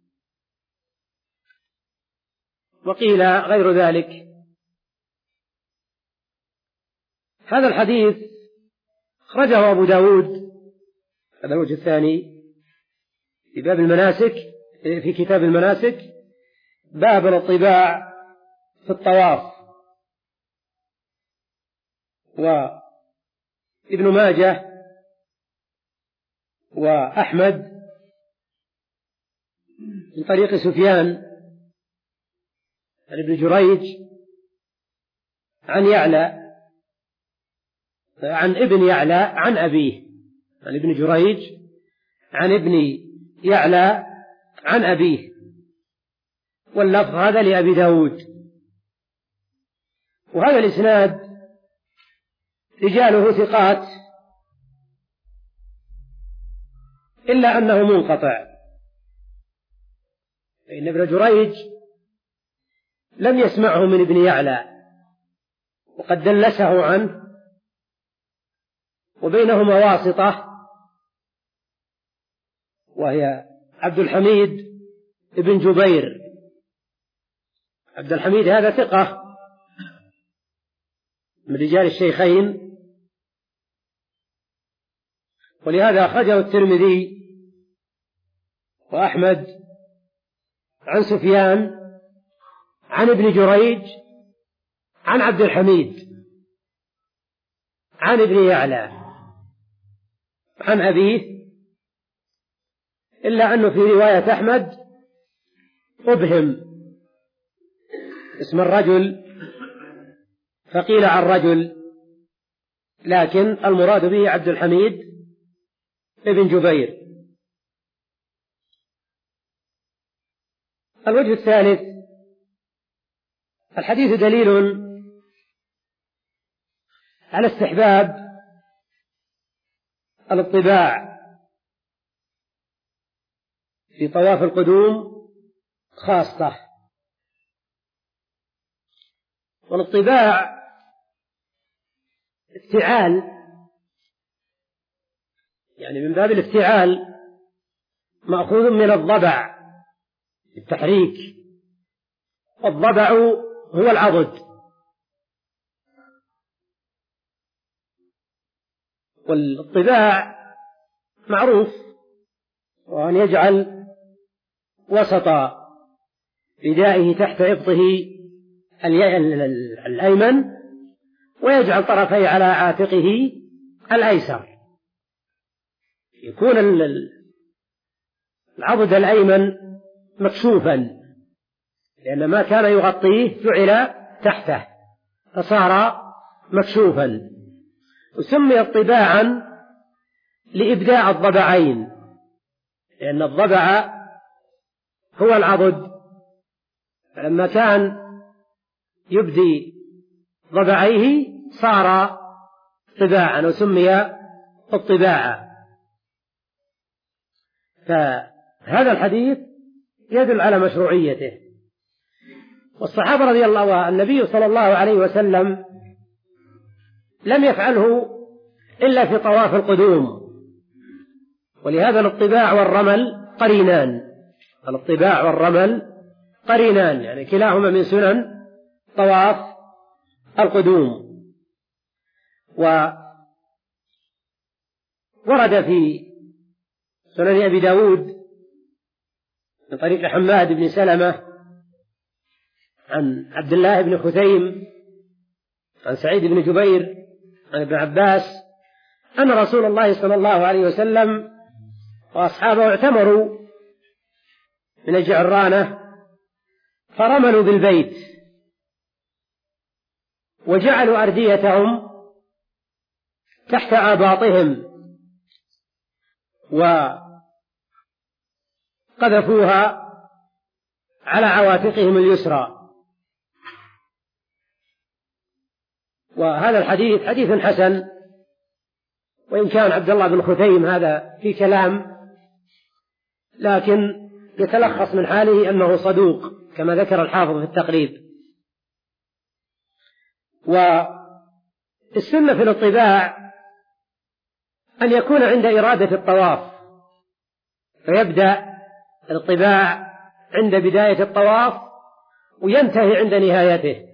وقيل غير ذلك. هذا الحديث أخرجه أبو داود، هذا الوجه الثاني، في باب المناسك، في كتاب المناسك، باب الاطباع في الطواف. وابن ماجه وأحمد من طريق سفيان عن ابن جريج عن يعلى عن ابن يعلى عن أبيه، عن ابن جريج عن ابن يعلى عن أبيه، واللفظ هذا لأبي داود. وهذا الإسناد رجاله ثقات إلا أنه منقطع، فإن ابن جريج لم يسمعه من ابن يعلى وقد دلسه عنه، وبينهما واسطة وهي عبد الحميد ابن جبير. عبد الحميد هذا ثقة من رجال الشيخين، ولهذا أخرجه الترمذي وأحمد عن سفيان عن ابن جريج عن عبد الحميد عن ابن يعلى عن أبيه، إلا أنه في رواية أحمد أبهم اسم الرجل فقيل عن رجل، لكن المراد به عبد الحميد ابن جبير. الوجه الثالث، الحديث دليل على استحباب الاطباع في طواف القدوم خاصة. والاطباع افتعال، يعني من باب الافتعال، مأخوذ من الضبع التحريك، الضبع هو العضد، والطباع معروف، وأن يجعل وسط ردائه تحت إبطه الأيمن، ويجعل طرفيه على عاتقه الأيسر، يكون العضد الأيمن مكشوفا، لأن ما كان يغطيه جعل تحته فصار مكشوفا. وسمي طباعا لإبداع الضبعين، لأن الضبع هو العضد، فلما كان يبدي ضبعيه صار طباعا وسمي الطباعة. فهذا الحديث يدل على مشروعيته. والصحابة رضي الله عنهم، النبي صلى الله عليه وسلم لم يفعله إلا في طواف القدوم، ولهذا الاطباع والرمل قرينان، الاطباع والرمل قرينان، يعني كلاهما من سنن طواف القدوم. وورد في سنن أبي داود من طريق حماد بن سلمة عن عبد الله بن خثيم عن سعيد بن جبير عن ابن عباس أن رسول الله صلى الله عليه وسلم وأصحابه اعتمروا من الجعرانة فرملوا بالبيت، وجعلوا أرديتهم تحت آباطهم وقذفوها على عواتقهم اليسرى. وهذا الحديث حديث حسن وإن كان عبد الله بن خثيم هذا في كلام، لكن يتلخص من حاله أنه صدوق كما ذكر الحافظ في التقريب. والسنة في الاطباع أن يكون عند إرادة الطواف، فيبدأ الاطباع عند بداية الطواف وينتهي عند نهايته.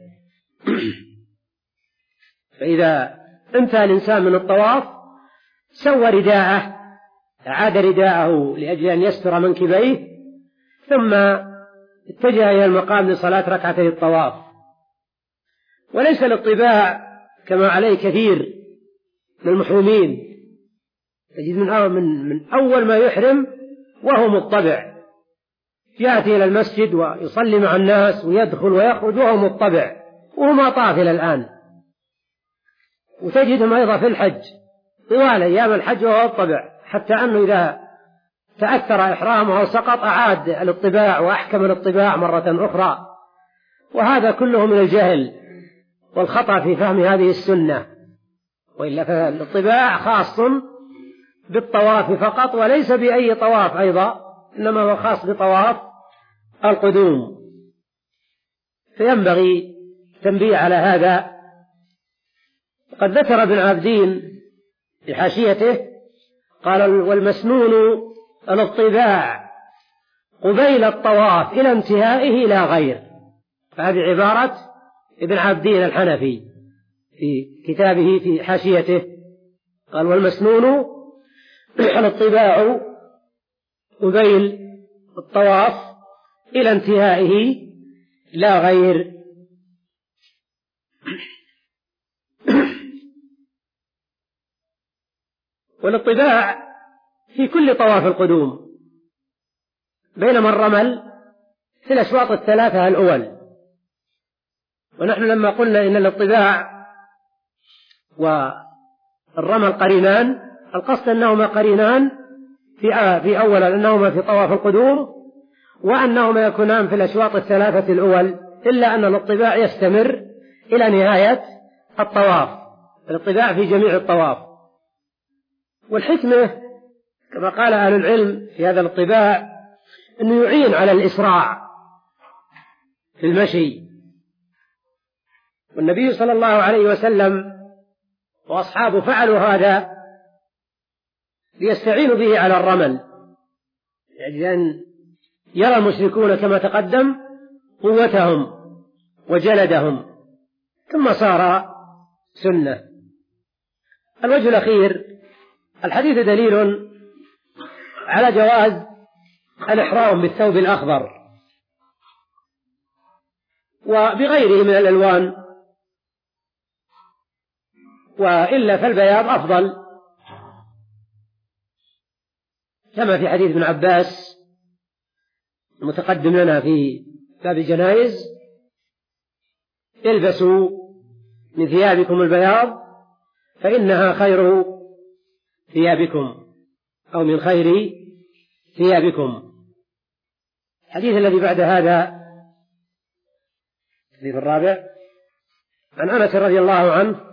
فإذا انتهى الإنسان من الطواف سوى رداءه، أعاد رداءه لأجل أن يستر منكبيه، ثم اتجه إلى المقام لصلاة ركعتي الطواف. وليس الاطباع كما عليه كثير من المحرمين، تجد من من أول ما يحرم وهو مطبع، يأتي إلى المسجد ويصلي مع الناس ويدخل ويخرج وهو مطبع وهو ما طاف إلى الآن. وتجدهم أيضا في الحج طوال أيام الحج وهو مطبع، حتى أنه إذا تأثر إحرامه وسقط أعاد الاطباع وأحكم الاطباع مرة أخرى. وهذا كله من الجهل والخطأ في فهم هذه السنة، وإلا فالاطباع خاص بالطواف فقط وليس بأي طواف أيضا، إنما هو خاص بطواف القدوم. فينبغي التنبيه على هذا. قد ذكر ابن عابدين في حاشيته قال: والمسنون الاطباع قبيل الطواف إلى انتهائه لا غير. فهذه عبارة ابن عابدين الحنفي في كتابه في حاشيته، قال: والمسنون الاطباع قبيل الطواف إلى انتهائه لا غير. والاطباع في كل طواف القدوم، بينما الرمل في الأشواط الثلاثة الأول. ونحن لما قلنا إن الاطباع والرمل قرينان، القصد أنهما قرينان في في أول أنهما في طواف القدوم، وأنهما يكونان في الأشواط الثلاثة الأول، إلا أن الاطباع يستمر إلى نهاية الطواف، الاطباع في جميع الطواف. والحكمة كما قال أهل العلم في هذا الاطباع أنه يعين على الإسراع في المشي. والنبي صلى الله عليه وسلم وأصحابه فعلوا هذا ليستعينوا به على الرمل، يعني أن يرى المشركون كما تقدم قوتهم وجلدهم، ثم صار سنة. الوجه الأخير: الحديث دليل على جواز الإحرام بالثوب الأخضر وبغيره من الألوان، وإلا فالبياض أفضل، كما في حديث ابن عباس المتقدم لنا في باب الجنائز: البسوا من ثيابكم البياض فإنها خير ثيابكم، أو من خير ثيابكم. الحديث الذي بعد هذا الحديث الرابع عن أنس رضي الله عنه